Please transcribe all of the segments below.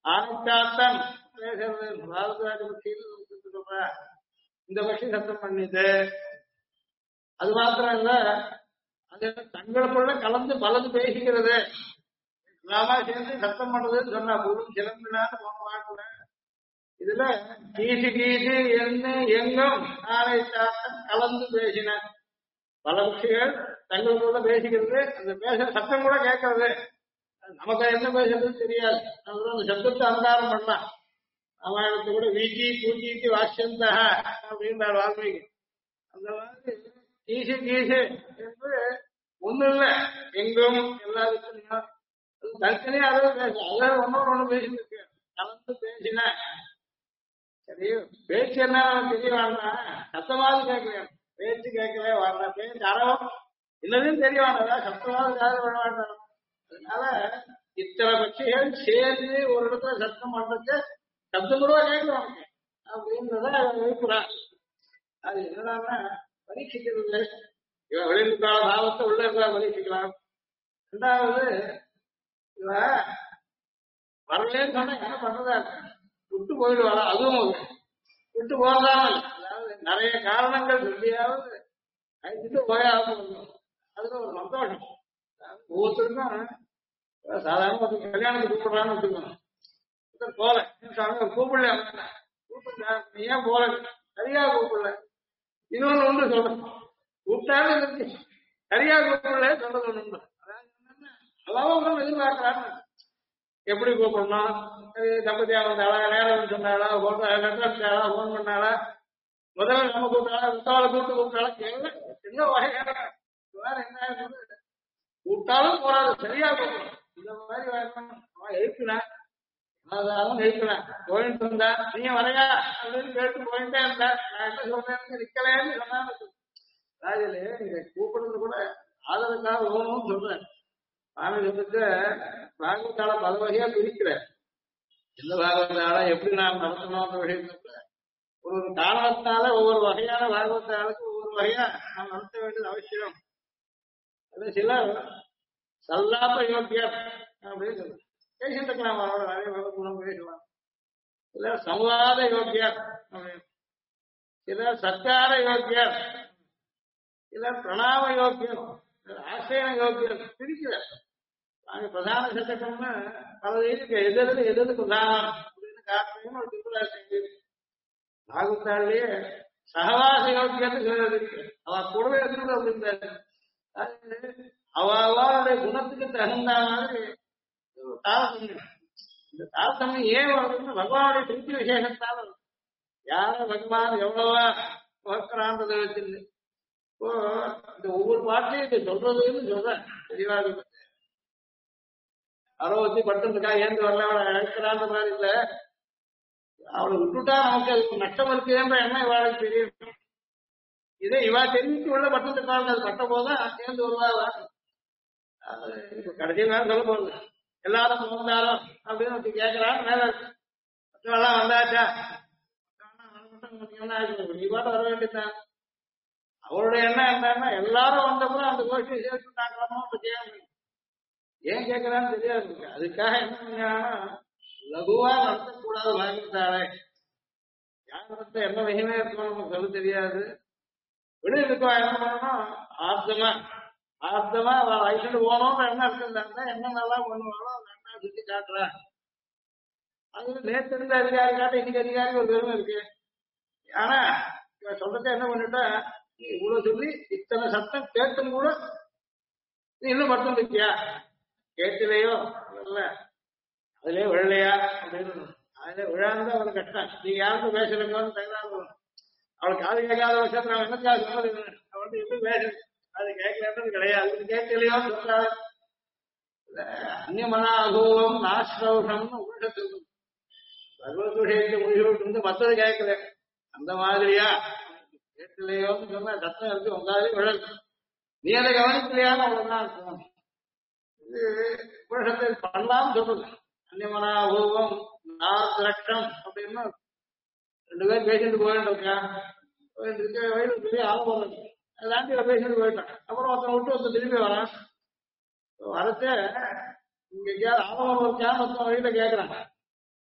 ஆனைச்சாத்தன் பேசுறது பாரதராஜ பட்சியில் சொல்ற இந்த பட்சி சத்தம் பண்ணிது. அது மாத்திரம் இல்ல, அது தங்களுக்குள்ள கலந்து பலது பேசிக்கிறது. எல்லாமா சேர்ந்து சத்தம் பண்றதுன்னு சொன்னா குரு சிலம்பினான்னு போன வாக்குல இதுல கீசு கீசு என்ன எங்கும் ஆனைச்சாத்தன் கலந்து பேசின. பல பட்சிகள் தங்களுக்குள்ள பேசிக்கிறது, அந்த பேசுற சத்தம் கூட கேட்கறது. நமக்கு என்ன பேசுறது தெரியாது. அதுதான் அந்த சப்தத்தை அலங்காரம் பண்ணலாம். ராமாயணத்தை கூட வீச்சி பூச்சிக்கு வாசியந்த அப்படின்றார் வால்மீகி. அந்த மாதிரி கீசு கீசு என்று ஒண்ணு இல்ல, எங்கும் எல்லாருக்கும் தனித்தனியா அதாவது பேச அதாவது ஒன்னோட ஒண்ணு பேசிட்டு இருக்கு, கலந்து பேசின. சரி, பேச்சு என்ன தெரிய வேண்டாம், சத்தமாவது கேட்கல, பேச்சு கேட்கவே வேண்டாம், பேச்சு அறவும் என்னதுன்னு தெரிய வேண்டாம், சத்தமாவது காது விட வேண்டாம். அதனால இத்தனை பட்சிகள் சேர்ந்து ஒரு இடத்துல சத்தம் பண்றதுக்கு சத்தம் கூட கேட்கலாம் அப்படின்றத வைக்கிறான். அது என்னடான்னா பரீட்சிக்கிறது. இவன் வெளியிருக்கால பாவத்தை உள்ள இருக்கா பரீட்சிக்கலாம். ரெண்டாவது இவ வரலேன்னு சொன்னா என்ன பண்றதா விட்டு போயிடுவாளா, அதுவும் விட்டு போகாமல் அதாவது நிறைய காரணங்கள் சொல்லியாவது அழைச்சிட்டு போயாகும். அதுல ஒரு சந்தோஷம். ஒவ்வொருத்தருக்கும் சாதாரண ஒரு கல்யாணத்துக்கு கூப்பிடுறான்னு வச்சுக்கணும், போல கூப்பிடல, கூப்பிட்டா நீ ஏன் போல, சரியா கூப்பிடல. இன்னொன்னு ஒன்று சொல்றேன், கூப்பிட்டாலும் இருக்கு சரியா கூப்பிடல சொல்றது ஒண்ணு. அதாவது எதிர்பார்க்கிறாங்க எப்படி கூப்பிடணும், தம்பதியா வந்தாளா, நேரம் சொன்னாளா, போட்டோ லெட்டர் போன் பண்ணாளா, முதல்ல நம்ம கூப்பிட்டாளா, வித்தாளை கூப்பிட்டாளா, என்ன வகையான வேற என்ன கூப்பிட்டாலும் போறாது, சரியா கூப்பிடணும். இந்த மாதிரி அவன் எழுப்பினான், அதான் எழுப்பினான், போயிட்டு இருந்தா நீ வரையா அப்படின்னு கேட்டு போயிட்டே இருந்தா, நான் என்ன சொல்றேன்னு நிக்கலன்னு சொன்னான்னு ராஜலே நீங்க கூப்பிடுறது கூட ஆதரவுக்காக வேணும்னு சொல்றேன். சாமி சொல்லிட்டு பாகவத்தால பல வகையா பிரிக்கிறேன். எந்த பாகவத்தால எப்படி நாம் நடத்தணும்ன்ற விஷயத்துல ஒரு காரணத்தால ஒவ்வொரு வகையான பாகவத்தாளுக்கு ஒவ்வொரு வகையா நாம் நடத்த வேண்டியது அவசியம். அது சில சல்லாப யோக்கியர் அப்படின்னு சொல்லுங்க, பேசிட்டு இருக்கலாம், அவரோட நிறைய குணம் பேசலாம். சில சம்வாத யோக்கியர் அப்படின்னு, சில சத்கார யோக்கியர், சில பிரணாம யோக்கியம், ஆசைன யோக்கியம் பிரிக்கிறார். நாங்க பிரதான சட்டம்னு பல இருக்கு, எது பிரதானம் அப்படின்னு காரணம் ஒரு திருவிழா பாகுத்தாலேயே சகவாச யோக்கியன்னு சொல்றது இருக்கு. அவ கூடவே இருக்கிறது அப்படின்றாரு. அவளுடைய குணத்துக்கு தகுந்த மாதிரி தாரதமியம். இந்த தாரதமியம் ஏன் வருதுன்னு பகவானுடைய திருப்தி விசேஷத்தால யார பகவான் எவ்வளவா வளர்க்கிறான்றதை வச்சிருந்து இப்போ இந்த ஒவ்வொரு பாட்டையும் இதை சொல்றதுன்னு சொல்றேன். தெளிவாக அறுபத்தி பட்டுக்கா ஏந்து வரல அவளை அழைக்கிறான்ற மாதிரி இல்ல, அவளை விட்டுட்டா நமக்கு அதுக்கு நஷ்டம் இருக்குன்ற எண்ணம் இவாளுக்கு தெரியும். இதே இவா தெரிவித்து உள்ள பட்டத்துக்காக அது பட்ட போதுதான் சேர்ந்து வருவா. இப்ப கடைசி நேரம் சொல்ல போகுது, எல்லாரும் வந்தாலும் அப்படின்னு கேட்கறான். மேல எல்லாம் வந்தாச்சா, என்ன ஆச்சு, நீ பாட்டு வர வேண்டியதான். அவருடைய எண்ணம் என்னன்னா எல்லாரும் வந்தப்பறம் அந்த கோஷ்டியை சேர்த்து நாக்கணும். ஏன் கேட்கறான்னு தெரியாது. அதுக்காக என்ன பண்ணாங்கன்னா லகுவா நடத்தக்கூடாது பாகித்தாளே. யார் என்ன வகையுமே இருக்கணும் சொல்ல தெரியாது. விடு இருக்கா என்ன பண்ணணும், ஆர்த்தமா அவள் வயசுட்டு போனோம்னு என்ன இருந்தா என்ன நல்லா பண்ணுவாளோ அந்த அண்ணா சுத்தி காட்டுறேன். அது நேற்று இருந்த அதிகாரி காட்ட இன்னைக்கு அதிகாரி ஒரு பெருமை இருக்கு. ஆனா இவன் சொல்றத என்ன பண்ணிட்டா, இவ்வளவு சொல்லி இத்தனை சத்தம் கேட்டும் கூட நீ இன்னும் மட்டும் இருக்கியா, கேட்கலையோ இல்ல அதுலயே விழலையா அப்படின்னு. அதுல விழாதான் அவனுக்கு கஷ்டம். நீங்க யாருக்கும் பேசுறீங்கன்னு தகராறு வரும். அவளுக்கு காது கேட்காத வருஷத்துல அவன் என்னக்காக சொன்னது, அவன் இன்னும் பேசு அது கேட்கறது கிடையாது, கேட்கலையோன்னு சொல்றாரு. அந்நியமனாகோம் நாஸ்ரௌஷம்னு உலகத்து பகவத் விஷயத்தை முடிவுட்டு வந்து மத்தது கேட்கல. அந்த மாதிரியா கேட்கலையோன்னு சொன்னா சத்தம் இருக்கு உங்காலே விழல், நீ அதை கவனிக்கலையான்னு அவ்வளவுதான் இருக்கும். இது உலகத்தை பண்ணலாம்னு சொல்றது. அந்நியமனாகோம் நாஸ்ரக்ஷம் அப்படின்னா ரெண்டு பேரும் பேசிட்டு போயிட்டு வயலு பெரிய ஆலோசனை லாண்டியில பேசிட்டு போயிட்டான். அப்புறம் ஒருத்தனை விட்டு ஒருத்தர் திரும்பி வரான். வரச்ச இங்க ஆலோசனை இருக்கான்னு ஒருத்தன் வழியில கேட்கறாங்க.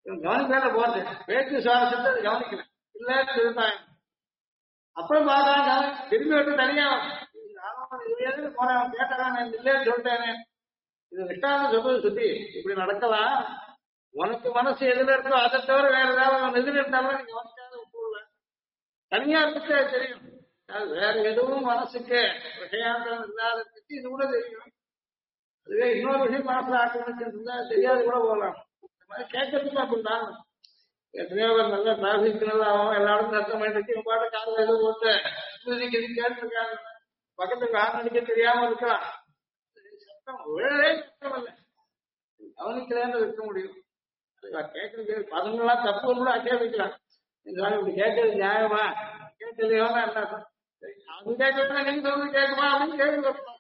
இவன் கவனிக்காத போறது பேச்சு சுவாசத்தை அது கவனிக்கிறேன் இல்ல திருத்தாங்க அப்புறம் பார்க்கறாங்க திரும்பி விட்டு தனியா இது போறேன் அவன் கேட்டான் நான் இல்லைன்னு சொல்லிட்டேனே இது விட்டாங்க சொல்றது சுத்தி இப்படி நடக்கலாம் உனக்கு மனசு எதுல இருக்கோ அதை தவிர வேற ஏதாவது எதிர இருந்தாலும் நீங்க கவனிக்காத விட்டுருல தனியா இருந்துட்டு அது தெரியும் அது வேற எதுவும் மனசுக்கு விஷயாந்தரம் இல்லாத பத்தி இது கூட தெரியும் அதுவே இன்னொரு விஷயம் மனசுல ஆக்கிரமிச்சிருந்தா தெரியாது கூட போகலாம் இந்த மாதிரி கேட்கறதுக்கு அப்படிதான் எத்தனையோ பேர் நல்லா டிராபிக் நல்லா ஆகும் எல்லாரும் சத்தம் பண்ணிட்டு பாட்டு காலையில் எதுவும் போட்டு மியூசிக் இது கேட்டுருக்காங்க பக்கத்துக்கு ஹார்ன் அடிக்க தெரியாம இருக்கலாம் சத்தம் விழவே சத்தம் இல்லை கவனிக்கிறேன்னு இருக்க முடியும் கேட்கறது பதங்கள்லாம் தப்பு கூட ஆக்கிரமிக்கலாம் இப்படி கேட்கறது நியாயமா கேட்கலையோன்னா என்ன அது கேட்கறதுனா நீங்க சொல்றது கேட்குமா அப்படின்னு கேள்வி கேட்கணும்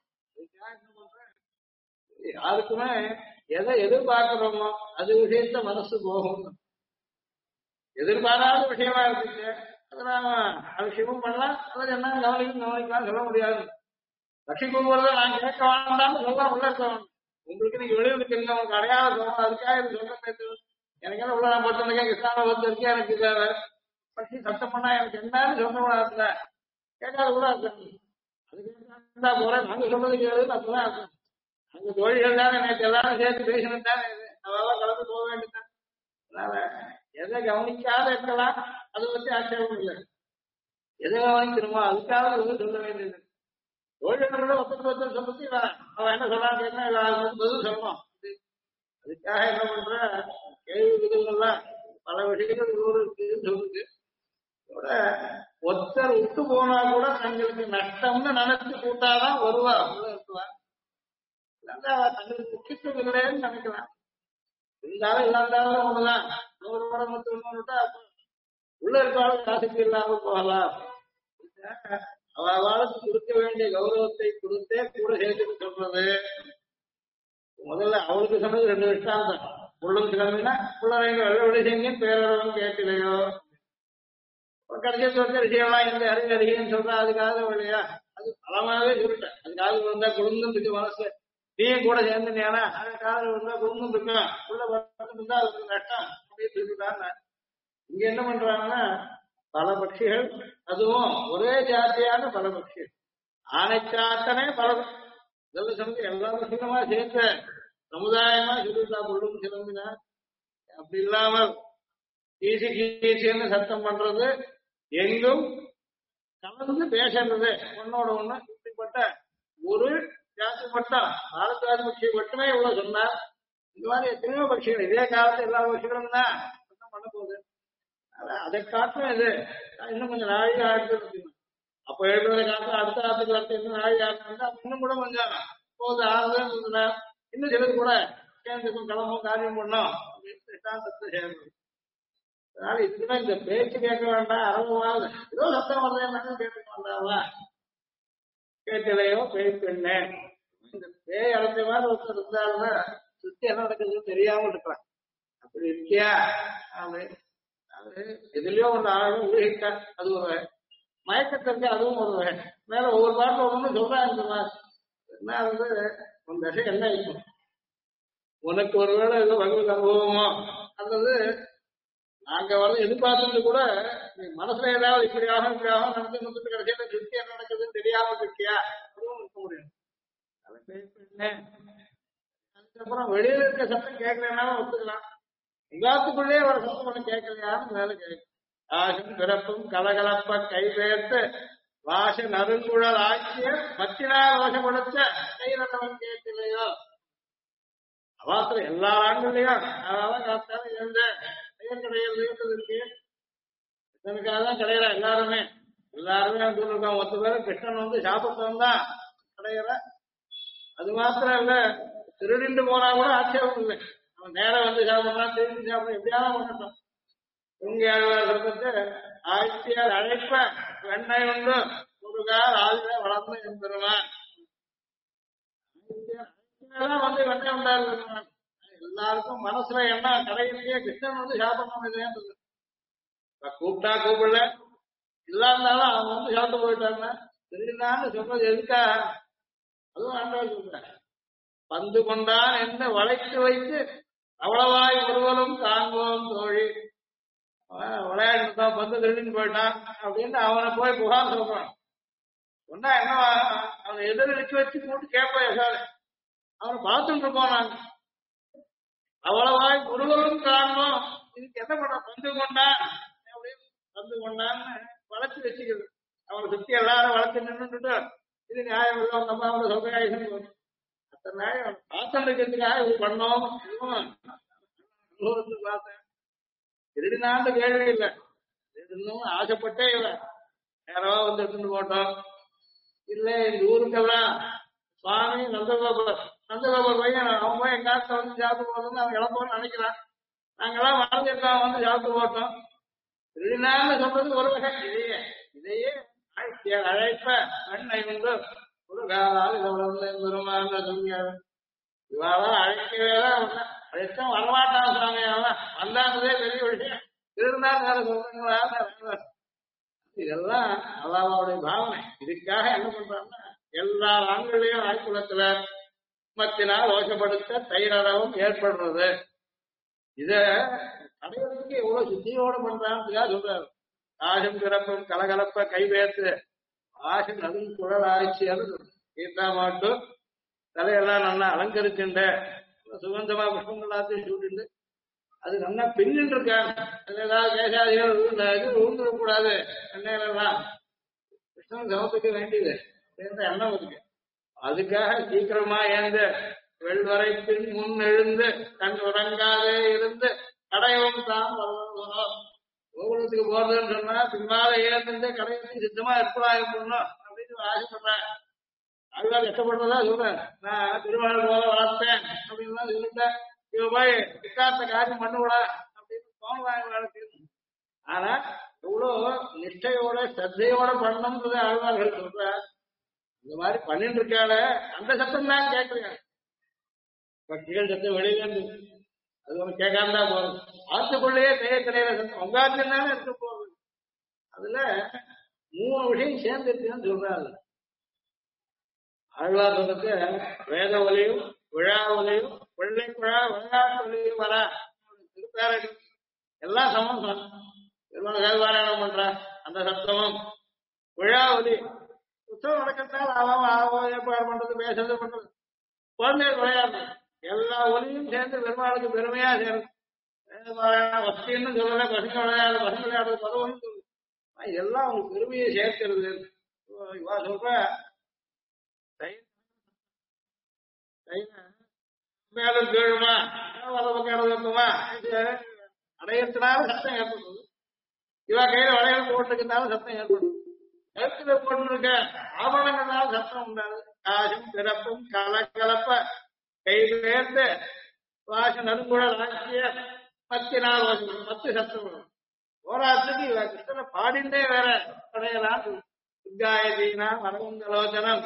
யாருக்குமே எதை எதிர்பார்க்கிறோமோ அது விஷயத்த மனசு போகும் எதிர்பாராத விஷயமா இருந்துச்சு அதை நாம அவசியமும் பண்ணலாம் அதை என்ன கவனிக்கலாம் சொல்ல முடியாது லட்சி கூறுவதை நான் கேட்க வேண்டாம்னு சொல்ல உள்ள இருக்க வேண்டாம் உங்களுக்கு நீங்க வெளியில் இருக்கீங்க உங்களுக்கு அடையாளம் தோணும் அதுக்காக இது சொல்ல எனக்கு என்ன உள்ள நான் படுத்திருக்கேன் கிருஷ்ணாவை வந்து இருக்கேன் எனக்கு பற்றி சத்தம் பண்ணா எனக்கு என்னன்னு சொல்ல கூடாதுல கேட்காத கூட இருக்கணும் அது கேட்டா போறேன் நாங்க சொல்றது கேட்குது அப்பதான் இருக்கணும் அங்க தோழிகள் தானே எனக்கு எல்லாரும் சேர்த்து பேசணும் தானே அதெல்லாம் கலந்து போக வேண்டியதான் அதனால எதை கவனிக்காத இருக்கலாம் அதை பத்தி ஆட்சேபம் இல்லை எதை கவனிக்கணுமோ அதுக்காக வந்து சொல்ல வேண்டியது தோழிகளோட ஒருத்தர் சொல்லி அவன் என்ன சொல்றான்னு பதில் சொல்லணும் அதுக்காக என்ன பண்ற கேள்வி விதங்கள்லாம் பல விஷயங்கள் இருக்குன்னு சொல்லுது ஒருத்தர் விட்டு போனா கூட தங்களுக்கு நஷ்டம்னு நினைச்சு கூட்டாதான் வருவா உள்ள இருக்குவா தங்களுக்கு முக்கியத்துவம் இல்லைன்னு நினைக்கலாம் இருந்தாலும் இல்லாண்டாலும் ஒண்ணுதான் அவரோட மட்டும் விட்டா உள்ள இருக்காலும் காசுக்கு இல்லாம போகலாம் அவளுக்கு கொடுக்க வேண்டிய கௌரவத்தை கொடுத்தே கூட சேர்த்துட்டு சொல்றது முதல்ல அவளுக்கு சொன்னது 2 விஷயம் தான் உள்ளும் கிளம்பினா பிள்ளரைங்க வெள்ளை செஞ்சு பேரவங்க கேட்கலையோ கடைசி சொல்ற விஷயம்லாம் இந்த அறிஞரின்னு சொல்றா அதுக்காக இல்லையா அது பலமாவே சொல்லிட்டேன் அதுக்காக வந்தா குடும்பம் இருக்கு மனசு நீயும் கூட சேர்ந்துனியானா அதுக்காக வந்தா குடும்பம் இருக்கும் உள்ள இருந்தா அதுக்கு நஷ்டம் அப்படின்னு சொல்லிட்டாங்க இங்க என்ன பண்றாங்கன்னா பல பட்சிகள் அதுவும் ஒரே ஜாத்தியான பல பட்சிகள் ஆணைச்சாத்தனே பல நல்ல சமயம் எல்லா பட்சிகளுமா சேர்ந்த சமுதாயமா சொல்லிட்டா பொருளும் கிளம்பினா அப்படி இல்லாமல் கீசி கீசின்னு சத்தம் பண்றது எங்கும் கலந்து பேசுறது ஒன்னோட ஒண்ணு இப்படிப்பட்ட ஒரு ஜாதி மட்டும் பாரத்வாதி பட்சி மட்டுமே இவ்வளவு சொன்னா இந்த மாதிரி எத்தனையோ பட்சிகள் இதே காலத்து எல்லா பட்சிகளும் தான் சத்தம் பண்ண போகுது அதை காட்டும் இது இன்னும் கொஞ்சம் நாழிகை ஆடுறது அப்ப எழுதுற காலத்துல அடுத்த ஆத்துக்கு அடுத்த இன்னும் நாழிகை ஆடுறது இன்னும் கூட கொஞ்சம் போகுது ஆகுதுன்னு இன்னும் சிலது கூட சேர்ந்துக்கும் கிளம்பும் காரியம் பண்ணோம் அப்படின்னு சேர்ந்து அதனால இதுக்குதான் இந்த பேச்சு கேட்க வேண்டாம் அரவாது ஏதோ சத்தம் வருதுன்னு கேட்க வேண்டாமா கேட்டலையோ பேசுன்னு இந்த பேய் அடைஞ்ச மாதிரி ஒருத்தர் இருந்தாருன்னா சுத்தி என்ன நடக்குதுன்னு தெரியாம இருக்கலாம் அப்படி இருக்கியா அது எதுலயோ ஒன்று ஆளும் ஊழிக்க அது ஒரு மயக்கத்திற்கு அதுவும் ஒரு மேல ஒவ்வொரு பாட்டில் ஒண்ணு சொல்றாங்க என்ன வந்து உன் தசை என்ன இருக்கும் உனக்கு ஒருவேளை ஏதோ பகவத் அனுபவமோ அல்லது நாங்க வந்து எதிர்பார்த்தது கூட நீ மனசுல ஏதாவது இப்படியாக நடந்து கடைசியில சுத்தி என்ன நடக்குதுன்னு தெரியாம இருக்கியா அதுவும் இருக்க முடியும் அதுக்கப்புறம் வெளியில இருக்க சத்தம் கேட்கலனாலும் ஒத்துக்கலாம் உங்காத்துக்குள்ளே ஒரு சத்தம் ஒண்ணு கேட்கலையான்னு மேல கேட்கும் ஆசும் பிறப்பும் கலகலப்ப கைவேர்த்து வாச நறுங்குழல் ஆக்கிய மத்தினால் வசப்படுத்த கைரவன் கேட்கலையோ அவாத்திர எல்லா ஆண்டுலையும் அதெல்லாம் காத்தாலும் எழுந்த பெயர் கடையில் இருக்கு கிருஷ்ணனுக்காக தான் கடையிற எல்லாருமே சொல்லிருக்கோம் 10 பேரும் கிருஷ்ணன் வந்து சாப்பிட்டவன் தான் கடையிற அது மாத்திரம் இல்ல திருடிண்டு போனா கூட ஆட்சேபம் இல்லை அவன் நேரம் வந்து சாப்பிடலாம் திரும்பி சாப்பிட எப்படியாவது பண்ணட்டும் சொல்லிட்டு ஆட்சியார் அழைப்ப வெண்ணெய் உண்டு முருகார் ஆளுநர் வளர்ந்து எம்பெருமான் வந்து வெண்ணெய் உண்டாரு எல்லாருக்கும் மனசுல என்ன கடையிலேயே கிருஷ்ணன் வந்து சாப்பிடணும் கூப்பிட்டா கூப்பிடல இல்லாஇருந்தாலும் அவன் வந்து சாப்பிட்டு போயிட்டாங்க தெரியுதான்னு சொல்றது எதுக்கா அதுவும் ஆண்டவர் சொல்ற பந்து கொண்டான் என்ன வளைத்து வைத்து அவ்வளவாய் ஒருவரும் காண்போம் தோழி. விளையாட்டு பந்து திருடின்னு போயிட்டான் அப்படின்னு அவனை போய் புகார் சொல்றான். சொன்னா என்ன அவனை எதிர்த்து வச்சு கூட்டு கேட்போம் யசோதை. அவனை பார்த்துட்டு இருப்போம் நாங்க. அவ்வளவாய் ஒருவரும் காண்போம். இதுக்கு என்ன பண்ண பந்து கொண்டான் அப்படின்னு பந்து கொண்டான்னு வளர்ச்சி வச்சுக்கிறது. அவனை சுத்தி எல்லாரும் வளர்த்து நின்றுட்டு இது நியாயம் இல்லை உங்க அம்மா அவனை சொல்றாங்க. அத்தனை நாள் பார்த்து இருக்கிறதுக்காக இது பண்ணோம். அனுபவத்துக்கு பார்த்தேன். திருடினான்னு கேள்வி இல்லை. திருடணும் ஆசைப்பட்டே இல்லை. யாரோ வந்து எடுத்துட்டு போட்டோம். இல்ல இந்த ஊருக்கெல்லாம் சுவாமி நந்தகோபர் பையன் அவன் போய் எங்காத்த வந்து சாப்பிட்டு போட்டோம்னு அவன் இழப்போம்னு நினைக்கிறான். நாங்கெல்லாம் வாழ்ந்துருக்கோம் வந்து சாப்பிட்டு போட்டோம். திருடினான்னு சொல்றது ஒரு வகை. இதையே அழைப்ப அண்ணை வந்து ஒரு காலால் பெருமான சொல்லியாரு. இவாதான் அழைக்கவேதான் அழைத்தான் வரமாட்டான் சுவாமி. அவன் வந்தாந்ததே பெரிய விஷயம். திருநாள் வேற சொல்றாங்களா? இதெல்லாம் அல்லாஹ்வுடைய பாவனை. இதுக்காக என்ன பண்றாங்கன்னா எல்லா ஆண்களையும் ஆய்குலத்துல மத்தினால் ரோஷப்படுத்த தைரவும் ஏற்படுறது. இத அடைவதற்கு எவ்வளவு சுத்தியோட பண்றான்னு சொல்றாரு. ஆசம் பிறப்பும் கலகலப்ப கைவேத்து ஆசம் நடும் குழல் ஆட்சி கீதா மாட்டும் தலையெல்லாம் நல்லா அலங்கரிச்சுண்ட சுகந்தமா புஷ்பங்கள் எல்லாத்தையும் சூட்டிண்டு அது நல்லா பின்னிட்டு இருக்காங்க. அது ஏதாவது கேசாதிகள் விழுந்துடக்கூடாது. எண்ணெயிலாம் கிருஷ்ணன் சமத்துக்க வேண்டியது என்ற எண்ணம் இருக்கு. அதுக்காக சீக்கிரமா ஏந்த வெள்வரை பின் முன் எழுந்து கண் உறங்காதே இருந்து கடையவும் தான் கோகுலத்துக்கு போறதுன்னு சொன்னா பின்னால ஏந்து கடையத்தையும் சித்தமா இருக்கணும் அப்படின்னு ஆசைப்படுறேன். அதுதான் கஷ்டப்படுறதா சொல்றேன். நான் திருமணம் போல வளர்த்தேன் அப்படின்னு தான் சொல்லிட்டேன். இவ போய் சித்தார்த்த காரியம் பண்ணுவா அப்படின்னு தோணுவாங்க. ஆனா எவ்வளவு நிஷ்டையோட ஸ்ரத்தையோட பண்ணணும்ன்றது ஆழ்வார்கள் சொல்ற. இந்த மாதிரி பண்ணிட்டு இருக்கால அந்த சத்தம் தான் கேட்கறீங்க. பக்திகள் சத்தம் வெளியில இருந்து அது ஒண்ணு கேட்காம தான் போறது. ஆத்துக்குள்ளேயே கிடையிற சத்தம் உங்காத்துனால இருக்க போகுது. அதுல 3 விஷயம் சேர்ந்து இருக்குன்னு சொல்றாரு ஆழ்வார். சொல்றது வேத ஒலியும் விழா ஒலியும் வெள்ளை விழா விளையாட்டு ஒலியும் வர திருப்பேரடி எல்லாம் சமம். திருமணம் பண்ற அந்த சத்தமும் விழா ஒலி உற்சவம் நடக்கிறதால அவன் ஏற்பாடு பண்றது பேசுறது பண்றது குழந்தைகள் விளையாடுறது எல்லா ஒலியும் சேர்ந்து பெருமாளுக்கு பெருமையா சேரும். வசதின்னு சொல்லல. பசங்க விளையாடுறது பருவம்னு சொல்லு. எல்லாம் அவங்க பெருமையை சேர்க்கிறது. இவா சொல்ற மேலும் கீழுமா வலதுமா அடையத்தினால சத்தம் ஏற்படுறது. இவா கையில வளையல் போட்டுக்கிறதுனால சத்தம் ஏற்படுது. கருத்துல போட்டுருக்க ஆபரணங்களால சத்தம் உண்டாது. காசும் பிறப்பும் கலக்கலப்ப கையிலேர்ந்து வாச நறுங்குழல் ஆட்சிய 10 நாள் வாசம் 10 சத்தம் வரும். போராட்டத்துக்கு இவ கிருஷ்ணனை பாடிண்டே வேற கிடையலாம். துர்காயதீனா வரகுந்தலோச்சனம்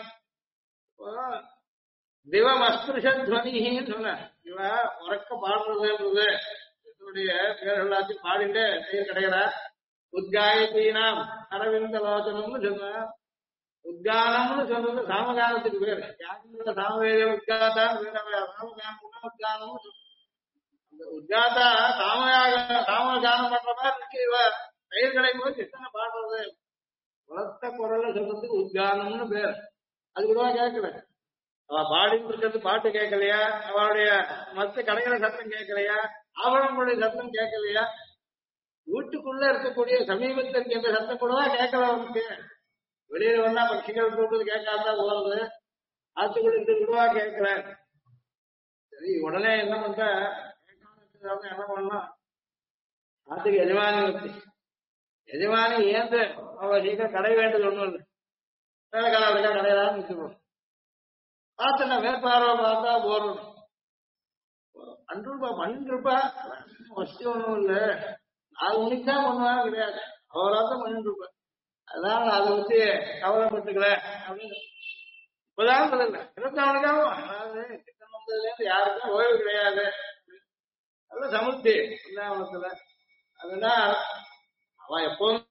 திவம் அஸ்பிருஷத்வனின்னு சொன்ன. இவ உறக்க பாடுறதுன்றது என்னுடைய பேர் எல்லாத்தையும் பாடிண்டே கிடையல. உத்காயத்தீனாம் அரவிந்தலோச்சனம்னு சொன்ன. உத்கானம்னு சொல்றது சாமகானத்துக்கு பேரு. யாருங்கிற சாமவேத உத்காதான் சாமகானம் உத்கானம்னு அந்த உத்காதா சாமகானம் பண்ற மாதிரி இருக்கு. இவ பெயர் கிடைக்கும் போது கிருஷ்ணனை பாடுறது உரத்த குரல்ல சொல்றதுக்கு உத்கானம்னு பேர். அது கூட கேட்கல. அவ பாடிட்டு இருக்கிறது பாட்டு கேட்கலையா? அவளுடைய மத்த கடைகளை சத்தம் கேட்கலையா? ஆவணங்களுடைய சத்தம் கேட்கலையா? வீட்டுக்குள்ள இருக்கக்கூடிய சமீபத்திற்கு எந்த சத்தம் கூடதான் கேட்கல. அவனுக்கு வெளியில வந்தா பட்சிகள் கூட்டது கேட்காதான் போறது. ஆத்துக்குள்ள கூடவா கேட்கல. சரி உடனே என்ன பண்ற என்ன பண்ணலாம்? ஆத்துக்கு எஜமானி வச்சு எஜமானி ஏந்து அவ சீக்கிரம் கடை வேண்டது ஒண்ணும் இல்லை. வேலைக்காரர்களுக்கா கடையலான்னு வச்சுக்கணும். பார்த்தா வேட்பாளரை பார்த்தா போறோம். 2 ரூபாய் 12 ரூபாய் வசதி ஒண்ணும் இல்லை. 4 மணிக்கு தான் பண்ணுவாங்க கிடையாது. அவராத்தான் 12 ரூபாய். அதான் அதை வச்சு கவலைப்பட்டுக்கல அப்படின்னு இப்பதான் இல்லை. 24 மணிக்காவும் அதாவது சிக்கன் வந்ததுல இருந்து யாருக்கும் ஓய்வு கிடையாது. நல்ல சமுத்தி பிருந்தாவனத்துல. அதெல்லாம் அவன் எப்போதும்